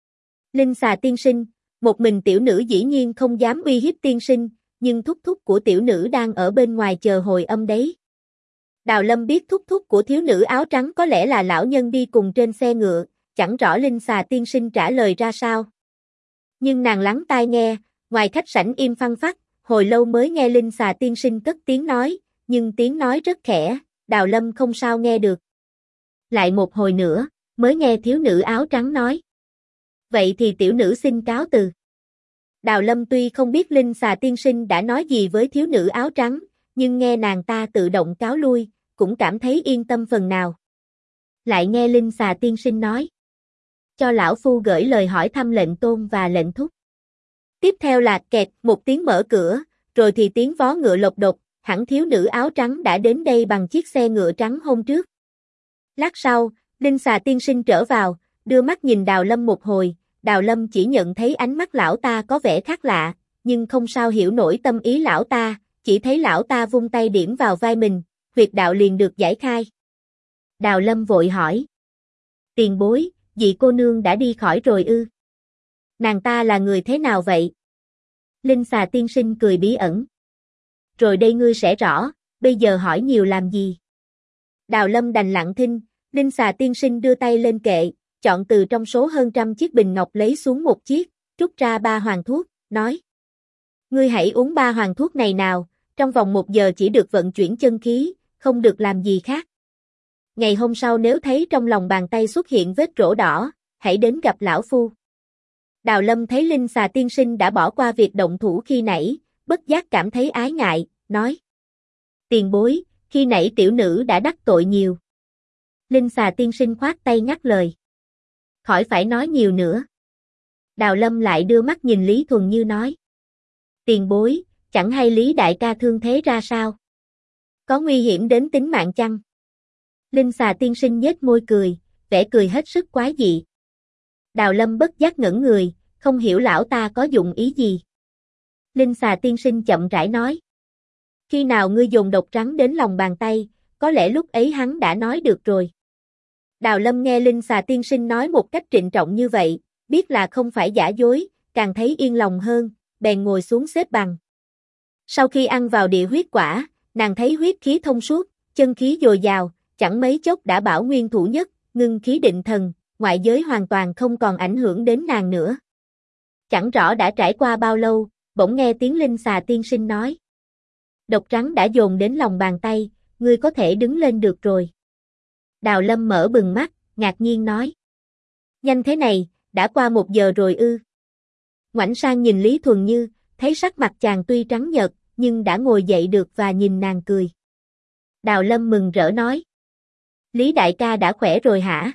Linh xà tiên sinh, một mình tiểu nữ dĩ nhiên không dám uy hiếp tiên sinh, nhưng thúc thúc của tiểu nữ đang ở bên ngoài chờ hồi âm đấy. Đào Lâm biết thúc thúc của thiếu nữ áo trắng có lẽ là lão nhân đi cùng trên xe ngựa, chẳng rõ Linh Xà tiên sinh trả lời ra sao. Nhưng nàng lắng tai nghe, ngoài khách sảnh im phăng phắc, hồi lâu mới nghe Linh Xà tiên sinh cất tiếng nói, nhưng tiếng nói rất khẽ, Đào Lâm không sao nghe được. Lại một hồi nữa, mới nghe thiếu nữ áo trắng nói. Vậy thì tiểu nữ xin cáo từ. Đào Lâm tuy không biết Linh Xà tiên sinh đã nói gì với thiếu nữ áo trắng, nhưng nghe nàng ta tự động cáo lui, cũng cảm thấy yên tâm phần nào. Lại nghe Linh Xà tiên sinh nói. Cho lão phu gửi lời hỏi thăm lệnh tôn và lệnh thúc. Tiếp theo là kẹt một tiếng mở cửa, rồi thì tiếng vó ngựa lộc độc, hẳn thiếu nữ áo trắng đã đến đây bằng chiếc xe ngựa trắng hôm trước. Lát sau, Linh Xà tiên sinh trở vào, đưa mắt nhìn Đào Lâm một hồi, Đào Lâm chỉ nhận thấy ánh mắt lão ta có vẻ khác lạ, nhưng không sao hiểu nổi tâm ý lão ta, chỉ thấy lão ta vung tay điểm vào vai mình, huyệt đạo liền được giải khai. Đào Lâm vội hỏi. Tiền bối, vị cô nương đã đi khỏi rồi ư? Nàng ta là người thế nào vậy? Linh Xà tiên sinh cười bí ẩn. Rồi đây ngươi sẽ rõ, bây giờ hỏi nhiều làm gì? Đào Lâm đành lặng thinh, Linh Xà tiên sinh đưa tay lên kệ, chọn từ trong số hơn trăm chiếc bình ngọc lấy xuống một chiếc, rút ra 3 hoàng thuốc, nói. Ngươi hãy uống 3 hoàng thuốc này nào, trong vòng 1 giờ chỉ được vận chuyển chân khí, không được làm gì khác. Ngày hôm sau nếu thấy trong lòng bàn tay xuất hiện vết rỗ đỏ, hãy đến gặp lão phu. Đào Lâm thấy Linh Xà tiên sinh đã bỏ qua việc động thủ khi nãy, bất giác cảm thấy ái ngại, nói. Tiền bối, khi nãy tiểu nữ đã đắc tội nhiều. Linh Xà tiên sinh khoát tay ngắt lời. Khỏi phải nói nhiều nữa. Đào Lâm lại đưa mắt nhìn Lý Thuần Như nói. Tiền bối, chẳng hay Lý đại ca thương thế ra sao? Có nguy hiểm đến tính mạng chăng? Linh Xà tiên sinh nhếch môi cười, vẻ cười hết sức quái dị. Đào Lâm bất giác ngẩn người, không hiểu lão ta có dụng ý gì. Linh Xà tiên sinh chậm rãi nói. Khi nào ngươi dồn độc trắng đến lòng bàn tay, có lẽ lúc ấy hắn đã nói được rồi. Đào Lâm nghe Linh Xà tiên sinh nói một cách trịnh trọng như vậy, biết là không phải giả dối, càng thấy yên lòng hơn, bèn ngồi xuống xếp bằng. Sau khi ăn vào địa huyết quả, nàng thấy huyết khí thông suốt, chân khí dồi dào, chẳng mấy chốc đã bảo nguyên thủ nhất, ngưng khí định thần, ngoại giới hoàn toàn không còn ảnh hưởng đến nàng nữa. Chẳng rõ đã trải qua bao lâu, bỗng nghe tiếng Linh Xà tiên sinh nói. Độc trắng đã dồn đến lòng bàn tay, ngươi có thể đứng lên được rồi. Đào Lâm mở bừng mắt, ngạc nhiên nói. Nhanh thế này, đã qua 1 giờ rồi ư. Ngoảnh sang nhìn Lý Thuần Như, thấy sắc mặt chàng tuy trắng nhợt, nhưng đã ngồi dậy được và nhìn nàng cười. Đào Lâm mừng rỡ nói. Lý đại ca đã khỏe rồi hả?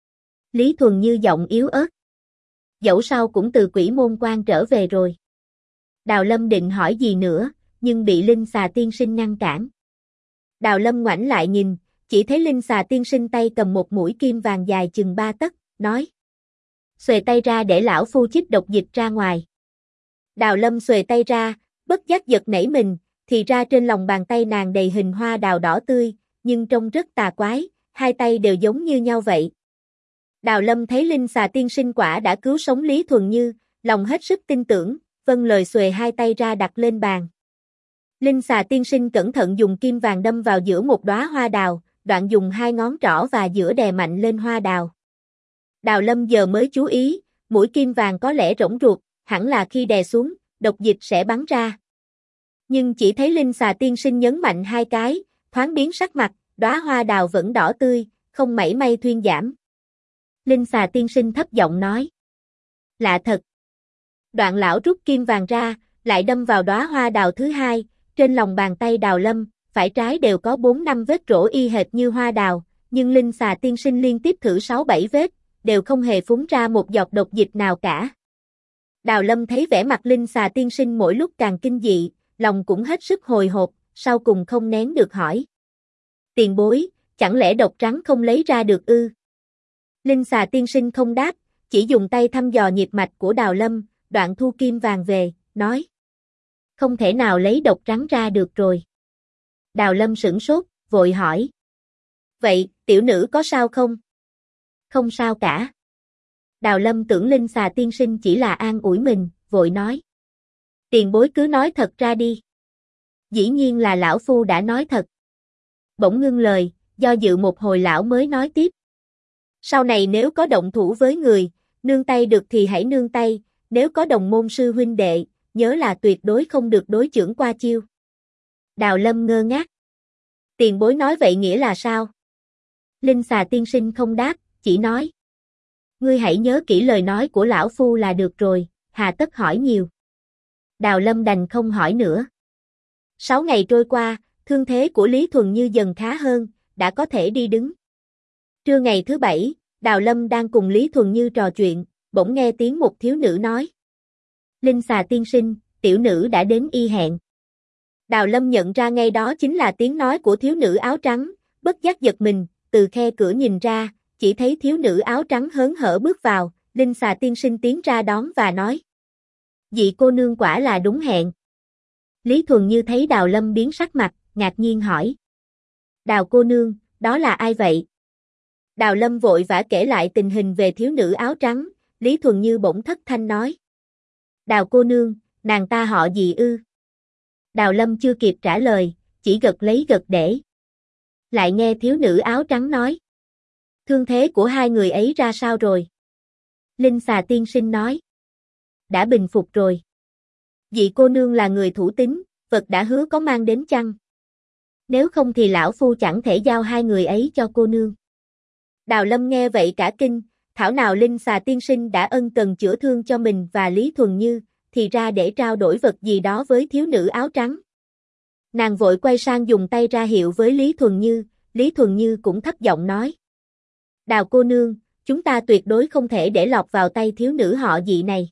Lý Thuần Như giọng yếu ớt. Dẫu sao cũng từ Quỷ Môn Quan trở về rồi. Đào Lâm định hỏi gì nữa, nhưng bị Linh Xà tiên sinh ngăn cản. Đào Lâm ngoảnh lại nhìn, chỉ thấy Linh Xà tiên sinh tay cầm một mũi kim vàng dài chừng 3 tấc, nói. Xuề tay ra để lão phu chích độc dịch ra ngoài. Đào Lâm xuề tay ra, bất giác giật nảy mình, thì ra trên lòng bàn tay nàng đầy hình hoa đào đỏ tươi, nhưng trông rất tà quái, 2 tay đều giống như nhau vậy. Đào Lâm thấy Linh Xà tiên sinh quả đã cứu sống Lý Thuần Như, lòng hết sức tin tưởng, vâng lời xuề 2 tay ra đặt lên bàn. Linh Xà tiên sinh cẩn thận dùng kim vàng đâm vào giữa một đóa hoa đào, đoạn dùng 2 ngón trỏ và giữa đè mạnh lên hoa đào. Đào Lâm giờ mới chú ý, mũi kim vàng có lẽ rỗng ruột, hẳn là khi đè xuống, độc dịch sẽ bắn ra. Nhưng chỉ thấy Linh Xà tiên sinh nhấn mạnh 2 cái, thoáng biến sắc mặt, đóa hoa đào vẫn đỏ tươi, không mảy may thuyên giảm. Linh Xà tiên sinh thấp giọng nói. Lạ thật. Đoạn lão rút kim vàng ra, lại đâm vào đóa hoa đào thứ 2, trên lòng bàn tay Đào Lâm, phải trái đều có 4-5 vết rỗ y hệt như hoa đào, nhưng Linh Xà tiên sinh liên tiếp thử 6-7 vết, đều không hề phúng ra một giọt độc dịch nào cả. Đào Lâm thấy vẻ mặt Linh Xà tiên sinh mỗi lúc càng kinh dị, lòng cũng hết sức hồi hộp, sau cùng không nén được hỏi. Tiền bối, chẳng lẽ độc trắng không lấy ra được ư? Linh Xà tiên sinh không đáp, chỉ dùng tay thăm dò nhịp mạch của Đào Lâm, đoạn thu kim vàng về, nói. Không thể nào lấy độc trắng ra được rồi. Đào Lâm sửng sốt, vội hỏi. Vậy, tiểu nữ có sao không? Không sao cả. Đào Lâm tưởng Linh Xà tiên sinh chỉ là an ủi mình, vội nói. Tiền bối cứ nói thật ra đi. Dĩ nhiên là lão phu đã nói thật. bỗng ngưng lời, do dự một hồi lão mới nói tiếp. Sau này nếu có động thủ với người, nương tay được thì hãy nương tay, nếu có đồng môn sư huynh đệ, nhớ là tuyệt đối không được đối chưởng qua chiêu. Đào Lâm ngơ ngác. Tiền bối nói vậy nghĩa là sao? Linh Xà tiên sinh không đáp, chỉ nói. Ngươi hãy nhớ kỹ lời nói của lão phu là được rồi, hà tất hỏi nhiều. Đào Lâm đành không hỏi nữa. 6 ngày trôi qua, thương thế của Lý Thuần Như dần khá hơn, đã có thể đi đứng. Trưa ngày thứ 7, Đào Lâm đang cùng Lý Thuần Như trò chuyện, bỗng nghe tiếng một thiếu nữ nói. Linh Xà tiên sinh, tiểu nữ đã đến y hẹn. Đào Lâm nhận ra ngay đó chính là tiếng nói của thiếu nữ áo trắng, bất giác giật mình, từ khe cửa nhìn ra, chỉ thấy thiếu nữ áo trắng hớn hở bước vào, Linh Xà tiên sinh tiến ra đón và nói. Vị cô nương quả là đúng hẹn. Lý Thuần Như thấy Đào Lâm biến sắc mặt, ngạc nhiên hỏi. Đào cô nương, đó là ai vậy? Đào Lâm vội vã kể lại tình hình về thiếu nữ áo trắng, Lý Thuần Như bỗng thất thanh nói. Đào cô nương, nàng ta họ gì ư? Đào Lâm chưa kịp trả lời, chỉ gật lấy gật để. Lại nghe thiếu nữ áo trắng nói. Thương thế của hai người ấy ra sao rồi? Linh Xà tiên sinh nói. Đã bình phục rồi. Vị cô nương là người thủ tín, vật đã hứa có mang đến chăng? Nếu không thì lão phu chẳng thể giao hai người ấy cho cô nương. Đào Lâm nghe vậy cả kinh, thảo nào Linh Xà tiên sinh đã ân cần chữa thương cho mình và Lý Thuần Như, thì ra để trao đổi vật gì đó với thiếu nữ áo trắng. Nàng vội quay sang dùng tay ra hiệu với Lý Thuần Như cũng thấp giọng nói. Đào cô nương, chúng ta tuyệt đối không thể để lọt vào tay thiếu nữ họ dị này.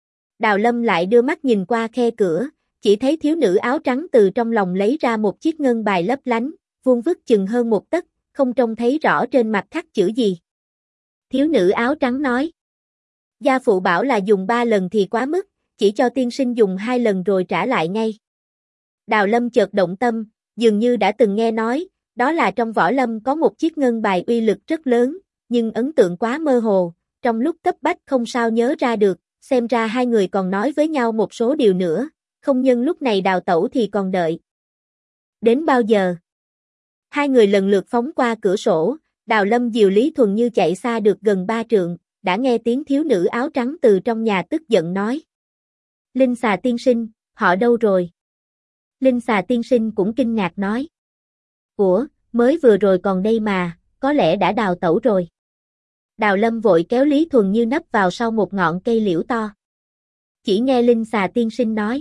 Đào Lâm lại đưa mắt nhìn qua khe cửa, chỉ thấy thiếu nữ áo trắng từ trong lòng lấy ra một chiếc ngân bài lấp lánh, vuông vức chừng hơn 1 tấc, không trông thấy rõ trên mặt khắc chữ gì. Thiếu nữ áo trắng nói. Gia phụ bảo là dùng 3 lần thì quá mức, chỉ cho tiên sinh dùng 2 lần rồi trả lại ngay. Đào Lâm chợt động tâm, dường như đã từng nghe nói, đó là trong võ lâm có một chiếc ngân bài uy lực rất lớn, nhưng ấn tượng quá mơ hồ, trong lúc cấp bách không sao nhớ ra được, xem ra hai người còn nói với nhau một số điều nữa, không nhân lúc này đào tẩu thì còn đợi. Đến bao giờ? Hai người lần lượt phóng qua cửa sổ, Đào Lâm dìu Lý Thuần Như chạy xa được gần 3 trượng, đã nghe tiếng thiếu nữ áo trắng từ trong nhà tức giận nói. Linh Xà tiên sinh, họ đâu rồi? Linh Xà tiên sinh cũng kinh ngạc nói. Ủa, mới vừa rồi còn đây mà, có lẽ đã đào tẩu rồi. Đào Lâm vội kéo Lý Thuần Như nấp vào sau một ngọn cây liễu to. Chỉ nghe Linh Xà tiên sinh nói.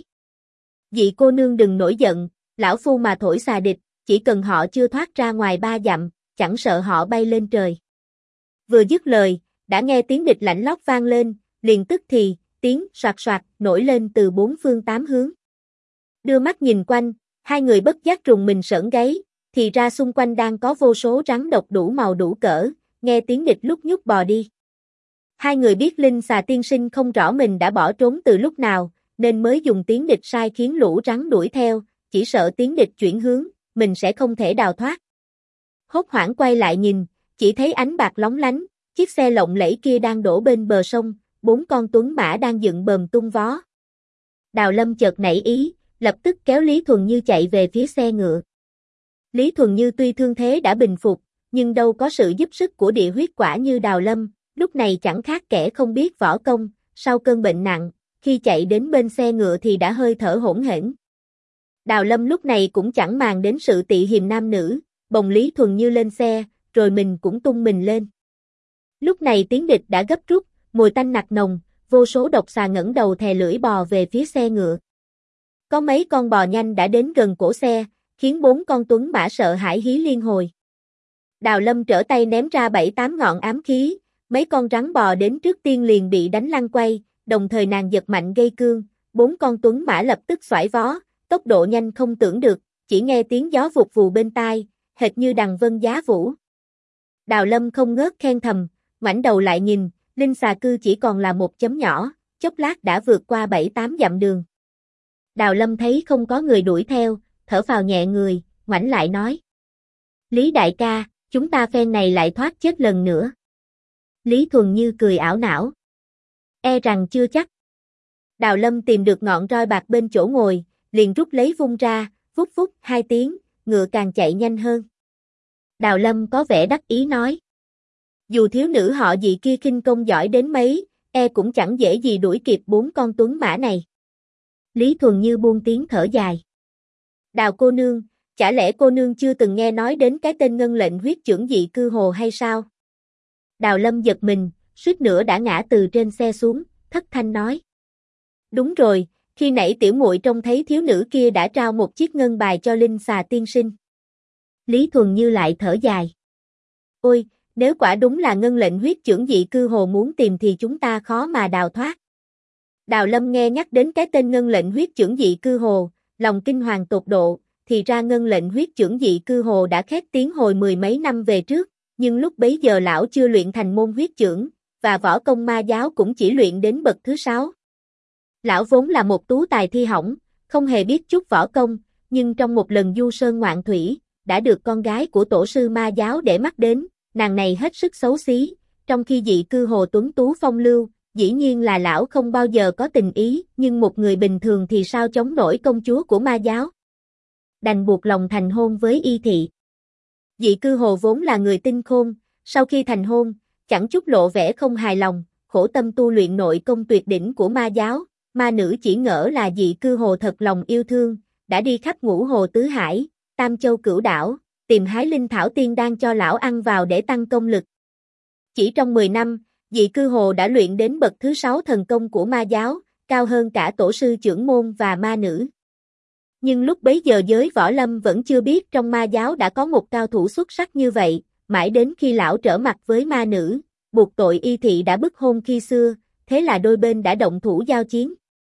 Vị cô nương đừng nổi giận, lão phu mà thổi xà địch, chỉ cần họ chưa thoát ra ngoài 3 dặm, chẳng sợ họ bay lên trời. Vừa dứt lời, đã nghe tiếng địch lạnh lót vang lên, liền tức thì, tiếng soạt soạt nổi lên từ 4 phương 8 hướng. Đưa mắt nhìn quanh, hai người bất giác rùng mình sởn gáy, thì ra xung quanh đang có vô số rắn độc đủ màu đủ cỡ, nghe tiếng địch lúc nhúc bò đi. Hai người biết Linh Xà tiên sinh không rõ mình đã bỏ trốn từ lúc nào, nên mới dùng tiếng địch sai khiến lũ rắn đuổi theo, chỉ sợ tiếng địch chuyển hướng, mình sẽ không thể đào thoát. Hốt hoảng quay lại nhìn, chỉ thấy ánh bạc lóng lánh, chiếc xe lộng lẫy kia đang đổ bên bờ sông, 4 con tuấn mã đang dựng bờm tung vó. Đào Lâm chợt nảy ý, lập tức kéo Lý Thuần Như chạy về phía xe ngựa. Lý Thuần Như tuy thương thế đã bình phục, nhưng đâu có sự giúp sức của địa huyết quả như Đào Lâm, lúc này chẳng khác kẻ không biết võ công, sau cơn bệnh nặng, khi chạy đến bên xe ngựa thì đã hơi thở hỗn hển. Đào Lâm lúc này cũng chẳng màng đến sự tị hiềm nam nữ, bồng Lý Thuần Như lên xe, rồi mình cũng tung mình lên. Lúc này tiếng địch đã gấp rút, mùi tanh nặc nồng, vô số độc xà ngẩng đầu thè lưỡi bò về phía xe ngựa. Có mấy con bò nhanh đã đến gần cổ xe, khiến 4 con tuấn mã sợ hãi hí liên hồi. Đào Lâm trở tay ném ra 7-8 ngọn ám khí, mấy con rắn bò đến trước tiên liền bị đánh lăn quay, đồng thời nàng giật mạnh gây cương, 4 con tuấn mã lập tức xoải vó, tốc độ nhanh không tưởng được, chỉ nghe tiếng gió vụt vù bên tai, hệt như đằng vân giá vũ. Đào Lâm không ngớt khen thầm, ngoảnh đầu lại nhìn, Linh Xà cư chỉ còn là một chấm nhỏ, chốc lát đã vượt qua 7-8 dặm đường. Đào Lâm thấy không có người đuổi theo, thở phào nhẹ người, ngoảnh lại nói. Lý đại ca, chúng ta phen này lại thoát chết lần nữa. Lý Thuần Như cười ảo não. E rằng chưa chắc. Đào Lâm tìm được ngọn roi bạc bên chỗ ngồi, liền rút lấy vung ra, vút vút 2 tiếng, ngựa càng chạy nhanh hơn. Đào Lâm có vẻ đắc ý nói. Dù thiếu nữ họ Dị kia khinh công giỏi đến mấy, cũng chẳng dễ gì đuổi kịp 4 con tuấn mã này. Lý Thuần Như buông tiếng thở dài. Đào cô nương, chả lẽ cô nương chưa từng nghe nói đến cái tên ngân lệnh huyết chưởng Dị Cư Hồ hay sao? Đào Lâm giật mình, suýt nữa đã ngã từ trên xe xuống, thất thanh nói. Đúng rồi, khi nãy tiểu muội trông thấy thiếu nữ kia đã trao một chiếc ngân bài cho Linh Xà tiên sinh. Lý Thuần Như lại thở dài. Ôi, nếu quả đúng là ngân lệnh huyết chưởng Dị Cư Hồ muốn tìm thì chúng ta khó mà đào thoát. Đào Lâm nghe nhắc đến cái tên ngân lệnh huyết chưởng Dị Cư Hồ, lòng kinh hoàng tột độ, thì ra ngân lệnh huyết chưởng Dị Cư Hồ đã khét tiếng hồi 10 mấy năm về trước, nhưng lúc bấy giờ lão chưa luyện thành môn huyết chưởng, và võ công ma giáo cũng chỉ luyện đến bậc thứ 6. Lão vốn là một tú tài thi hỏng, không hề biết chút võ công, nhưng trong một lần du sơn ngoạn thủy, đã được con gái của tổ sư ma giáo để mắt đến, nàng này hết sức xấu xí, trong khi Dị Cư Hồ tuấn tú phong lưu, dĩ nhiên là lão không bao giờ có tình ý, nhưng một người bình thường thì sao chống nổi công chúa của ma giáo. Đành buộc lòng thành hôn với Y Thị. Dị Cư Hồ vốn là người tinh khôn, sau khi thành hôn, chẳng chút lộ vẻ không hài lòng, khổ tâm tu luyện nội công tuyệt đỉnh của ma giáo, ma nữ chỉ ngỡ là Dị Cư Hồ thật lòng yêu thương, đã đi khắp ngũ hồ tứ hải, tam châu cửu đảo, tìm hái linh thảo tiên đan cho lão ăn vào để tăng công lực. Chỉ trong 10 năm, Dị Cư Hồ đã luyện đến bậc thứ 6 thần công của ma giáo, cao hơn cả tổ sư trưởng môn và ma nữ. Nhưng lúc bấy giờ giới võ lâm vẫn chưa biết trong ma giáo đã có một cao thủ xuất sắc như vậy, mãi đến khi lão trở mặt với ma nữ, buộc tội Y Thị đã bức hôn khi xưa, thế là đôi bên đã động thủ giao chiến.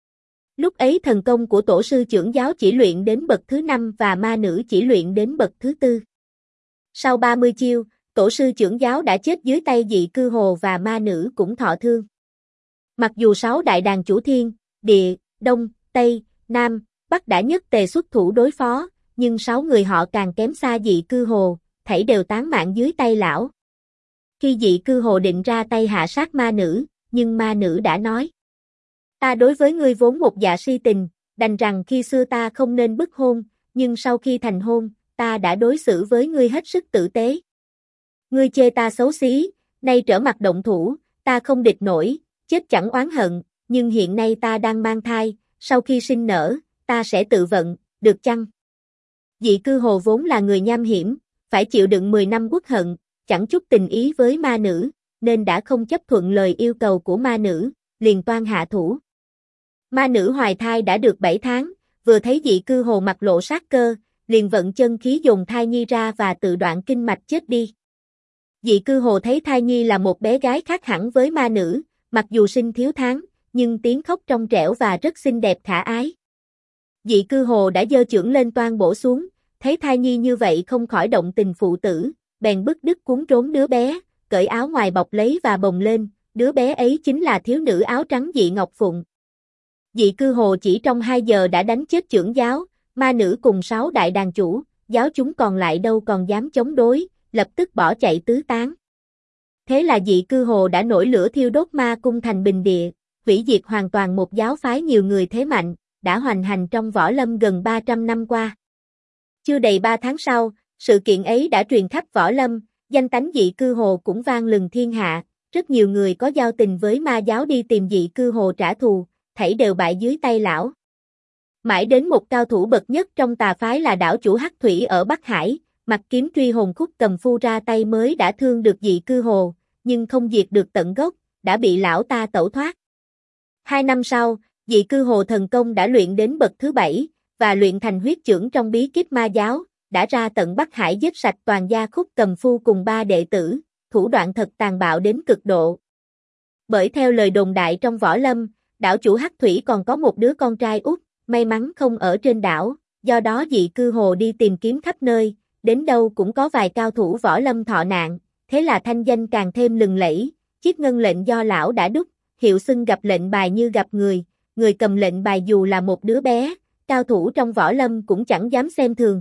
Lúc ấy thần công của tổ sư trưởng giáo chỉ luyện đến bậc thứ 5 và ma nữ chỉ luyện đến bậc thứ 4. Sau 30 chiêu, tổ sư trưởng giáo đã chết dưới tay Dị Cư Hồ và ma nữ cũng thọ thương. Mặc dù 6 đại đàn chủ thiên, địa, đông, tây, nam, bắc đã nhất tề xuất thủ đối phó, nhưng 6 người họ càng kém xa Dị Cư Hồ, thảy đều tán mạng dưới tay lão. Khi Dị Cư Hồ định ra tay hạ sát ma nữ, nhưng ma nữ đã nói. Ta đối với ngươi vốn một dạ si tình, đành rằng khi xưa ta không nên bức hôn, nhưng sau khi thành hôn, ta đã đối xử với ngươi hết sức tử tế. Ngươi chê ta xấu xí, nay trở mặt động thủ, ta không địch nổi, chết chẳng oán hận, nhưng hiện nay ta đang mang thai, sau khi sinh nở, ta sẽ tự vận, được chăng? Dị Cư Hồ vốn là người nham hiểm, phải chịu đựng 10 năm uất hận, chẳng chút tình ý với ma nữ, nên đã không chấp thuận lời yêu cầu của ma nữ, liền toan hạ thủ. Ma nữ hoài thai đã được 7 tháng, vừa thấy Dị Cư Hồ mặt lộ sát cơ, liền vận chân khí dồn thai nhi ra và tự đoạn kinh mạch chết đi. Dị Cư Hồ thấy thai nhi là một bé gái khác hẳn với ma nữ, mặc dù sinh thiếu tháng, nhưng tiếng khóc trong trẻo và rất xinh đẹp khả ái. Dị Cư Hồ đã giơ chưởng lên toan bổ xuống, thấy thai nhi như vậy không khỏi động tình phụ tử, bèn bức đứt cuốn trốn đứa bé, cởi áo ngoài bọc lấy và bồng lên, đứa bé ấy chính là thiếu nữ áo trắng Dị Ngọc Phụng. Dị Cư Hồ chỉ trong 2 giờ đã đánh chết trưởng giáo, ma nữ cùng 6 đại đàn chủ, giáo chúng còn lại đâu còn dám chống đối, lập tức bỏ chạy tứ tán. Thế là Dị Cư Hồ đã nổi lửa thiêu đốt ma cung thành bình địa, hủy diệt hoàn toàn một giáo phái nhiều người thế mạnh, đã hoành hành trong võ lâm gần 300 năm qua. Chưa đầy 3 tháng sau, sự kiện ấy đã truyền khắp võ lâm, danh tánh Dị Cư Hồ cũng vang lừng thiên hạ, rất nhiều người có giao tình với ma giáo đi tìm Dị Cư Hồ trả thù, thảy đều bại dưới tay lão. Mãi đến một cao thủ bậc nhất trong tà phái là đảo chủ Hắc Thủy ở Bắc Hải, mặc kiếm truy hồn khúc cầm phu ra tay mới đã thương được Dị Cư Hồ, nhưng không diệt được tận gốc, đã bị lão ta tẩu thoát. 2 năm sau, Dị Cư Hồ thần công đã luyện đến bậc thứ 7, và luyện thành huyết chưởng trong bí kíp ma giáo, đã ra tận Bắc Hải giết sạch toàn gia khúc cầm phu cùng 3 đệ tử, thủ đoạn thật tàn bạo đến cực độ. Bởi theo lời đồn đại trong võ lâm, đảo chủ Hắc Thủy còn có một đứa con trai út, may mắn không ở trên đảo, do đó Dị Cư Hồ đi tìm kiếm khắp nơi, đến đâu cũng có vài cao thủ võ lâm thọ nạn, thế là thanh danh càng thêm lừng lẫy, chiếc ngân lệnh do lão đã đúc, hiệu xưng gặp lệnh bài như gặp người, người cầm lệnh bài dù là một đứa bé, cao thủ trong võ lâm cũng chẳng dám xem thường.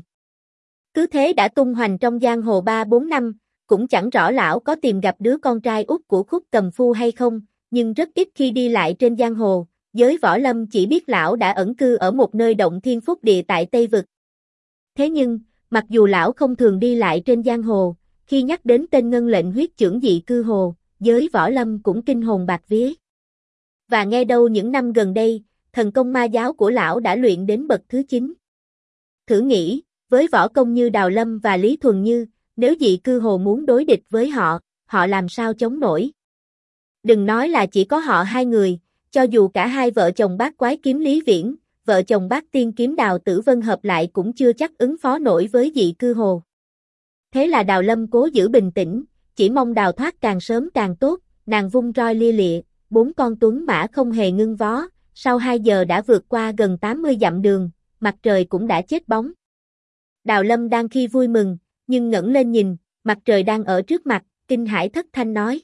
Cứ thế đã tung hoành trong giang hồ 3-4 năm, cũng chẳng rõ lão có tìm gặp đứa con trai út của khúc cầm phu hay không, nhưng rất ít khi đi lại trên giang hồ, giới võ lâm chỉ biết lão đã ẩn cư ở một nơi động thiên phúc địa tại Tây Vực. Thế nhưng, Mặc dù lão không thường đi lại trên giang hồ, khi nhắc đến tên ngân lệnh huyết chưởng Dị Cư Hồ, giới võ lâm cũng kinh hồn bạt vía. Và nghe đâu những năm gần đây, thần công ma giáo của lão đã luyện đến bậc thứ 9. Thử nghĩ, với võ công như Đào Lâm và Lý Thuần Như, nếu Dị Cư Hồ muốn đối địch với họ, họ làm sao chống nổi. Đừng nói là chỉ có họ hai người, cho dù cả hai vợ chồng bác quái kiếm Lý Viễn, vợ chồng bác tiên kiếm Đào Tử Vân hợp lại cũng chưa chắc ứng phó nổi với Dị Cư Hồ. Thế là Đào Lâm cố giữ bình tĩnh, chỉ mong đào thoát càng sớm càng tốt, nàng vung roi lia lịa, 4 con tuấn mã không hề ngưng vó, sau 2 giờ đã vượt qua gần 80 dặm đường, mặt trời cũng đã chết bóng. Đào Lâm đang khi vui mừng, nhưng ngẩng lên nhìn, mặt trời đang ở trước mặt, kinh hãi thất thanh nói.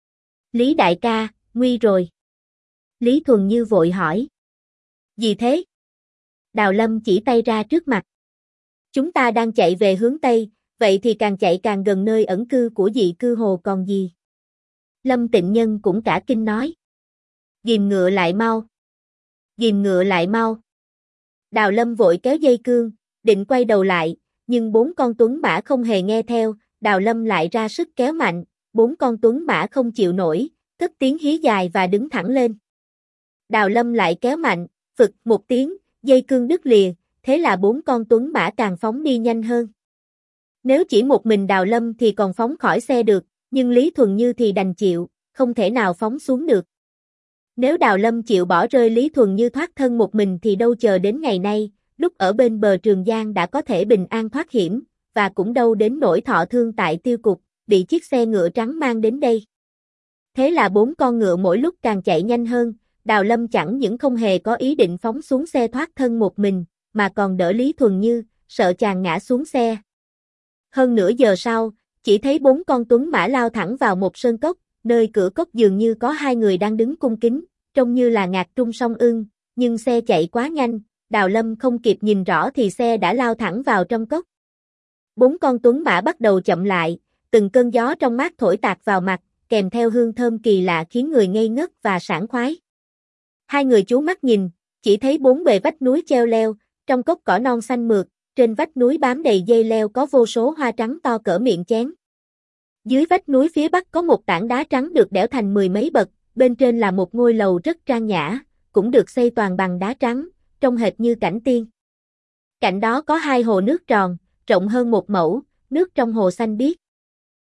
Lý đại ca, nguy rồi. Lý Thuần Như vội hỏi. Gì thế? Đào Lâm chỉ tay ra trước mặt. Chúng ta đang chạy về hướng Tây, vậy thì càng chạy càng gần nơi ẩn cư của Dị Cư Hồ còn gì. Lâm Tịnh Nhân cũng cả kinh nói. Ghìm ngựa lại mau. Ghìm ngựa lại mau. Đào Lâm vội kéo dây cương, định quay đầu lại, nhưng 4 con tuấn mã không hề nghe theo, Đào Lâm lại ra sức kéo mạnh, 4 con tuấn mã không chịu nổi, cất tiếng hí dài và đứng thẳng lên. Đào Lâm lại kéo mạnh, phực một tiếng, dây cương đứt lìa, thế là 4 con tuấn mã càng phóng đi nhanh hơn. Nếu chỉ một mình Đào Lâm thì còn phóng khỏi xe được, nhưng Lý Thuần Như thì đành chịu, không thể nào phóng xuống được. Nếu Đào Lâm chịu bỏ rơi Lý Thuần Như thoát thân một mình thì đâu chờ đến ngày nay, lúc ở bên bờ Trường Giang đã có thể bình an thoát hiểm, và cũng đâu đến nỗi thọ thương tại Tiêu Cục, bị chiếc xe ngựa trắng mang đến đây. Thế là 4 con ngựa mỗi lúc càng chạy nhanh hơn, Đào Lâm chẳng những không hề có ý định phóng xuống xe thoát thân một mình, mà còn đỡ Lý Thuần Như, sợ chàng ngã xuống xe. Hơn nửa giờ sau, chỉ thấy 4 con tuấn mã lao thẳng vào một sơn cốc, nơi cửa cốc dường như có 2 người đang đứng cung kính, trông như là Ngạc Trung Song Ưng, nhưng xe chạy quá nhanh, Đào Lâm không kịp nhìn rõ thì xe đã lao thẳng vào trong cốc. 4 con tuấn mã bắt đầu chậm lại, từng cơn gió trong mát thổi tạt vào mặt, kèm theo hương thơm kỳ lạ khiến người ngây ngất và sảng khoái. Hai người chú mắt nhìn, chỉ thấy 4 bề vách núi treo leo, trong cốc cỏ non xanh mượt, trên vách núi bám đầy dây leo có vô số hoa trắng to cỡ miệng chén. Dưới vách núi phía bắc có một tảng đá trắng được đẽo thành 10 mấy bậc, bên trên là một ngôi lầu rất trang nhã, cũng được xây toàn bằng đá trắng, trông hệt như cảnh tiên. Cạnh đó có 2 hồ nước tròn, rộng hơn 1 mẫu, nước trong hồ xanh biếc,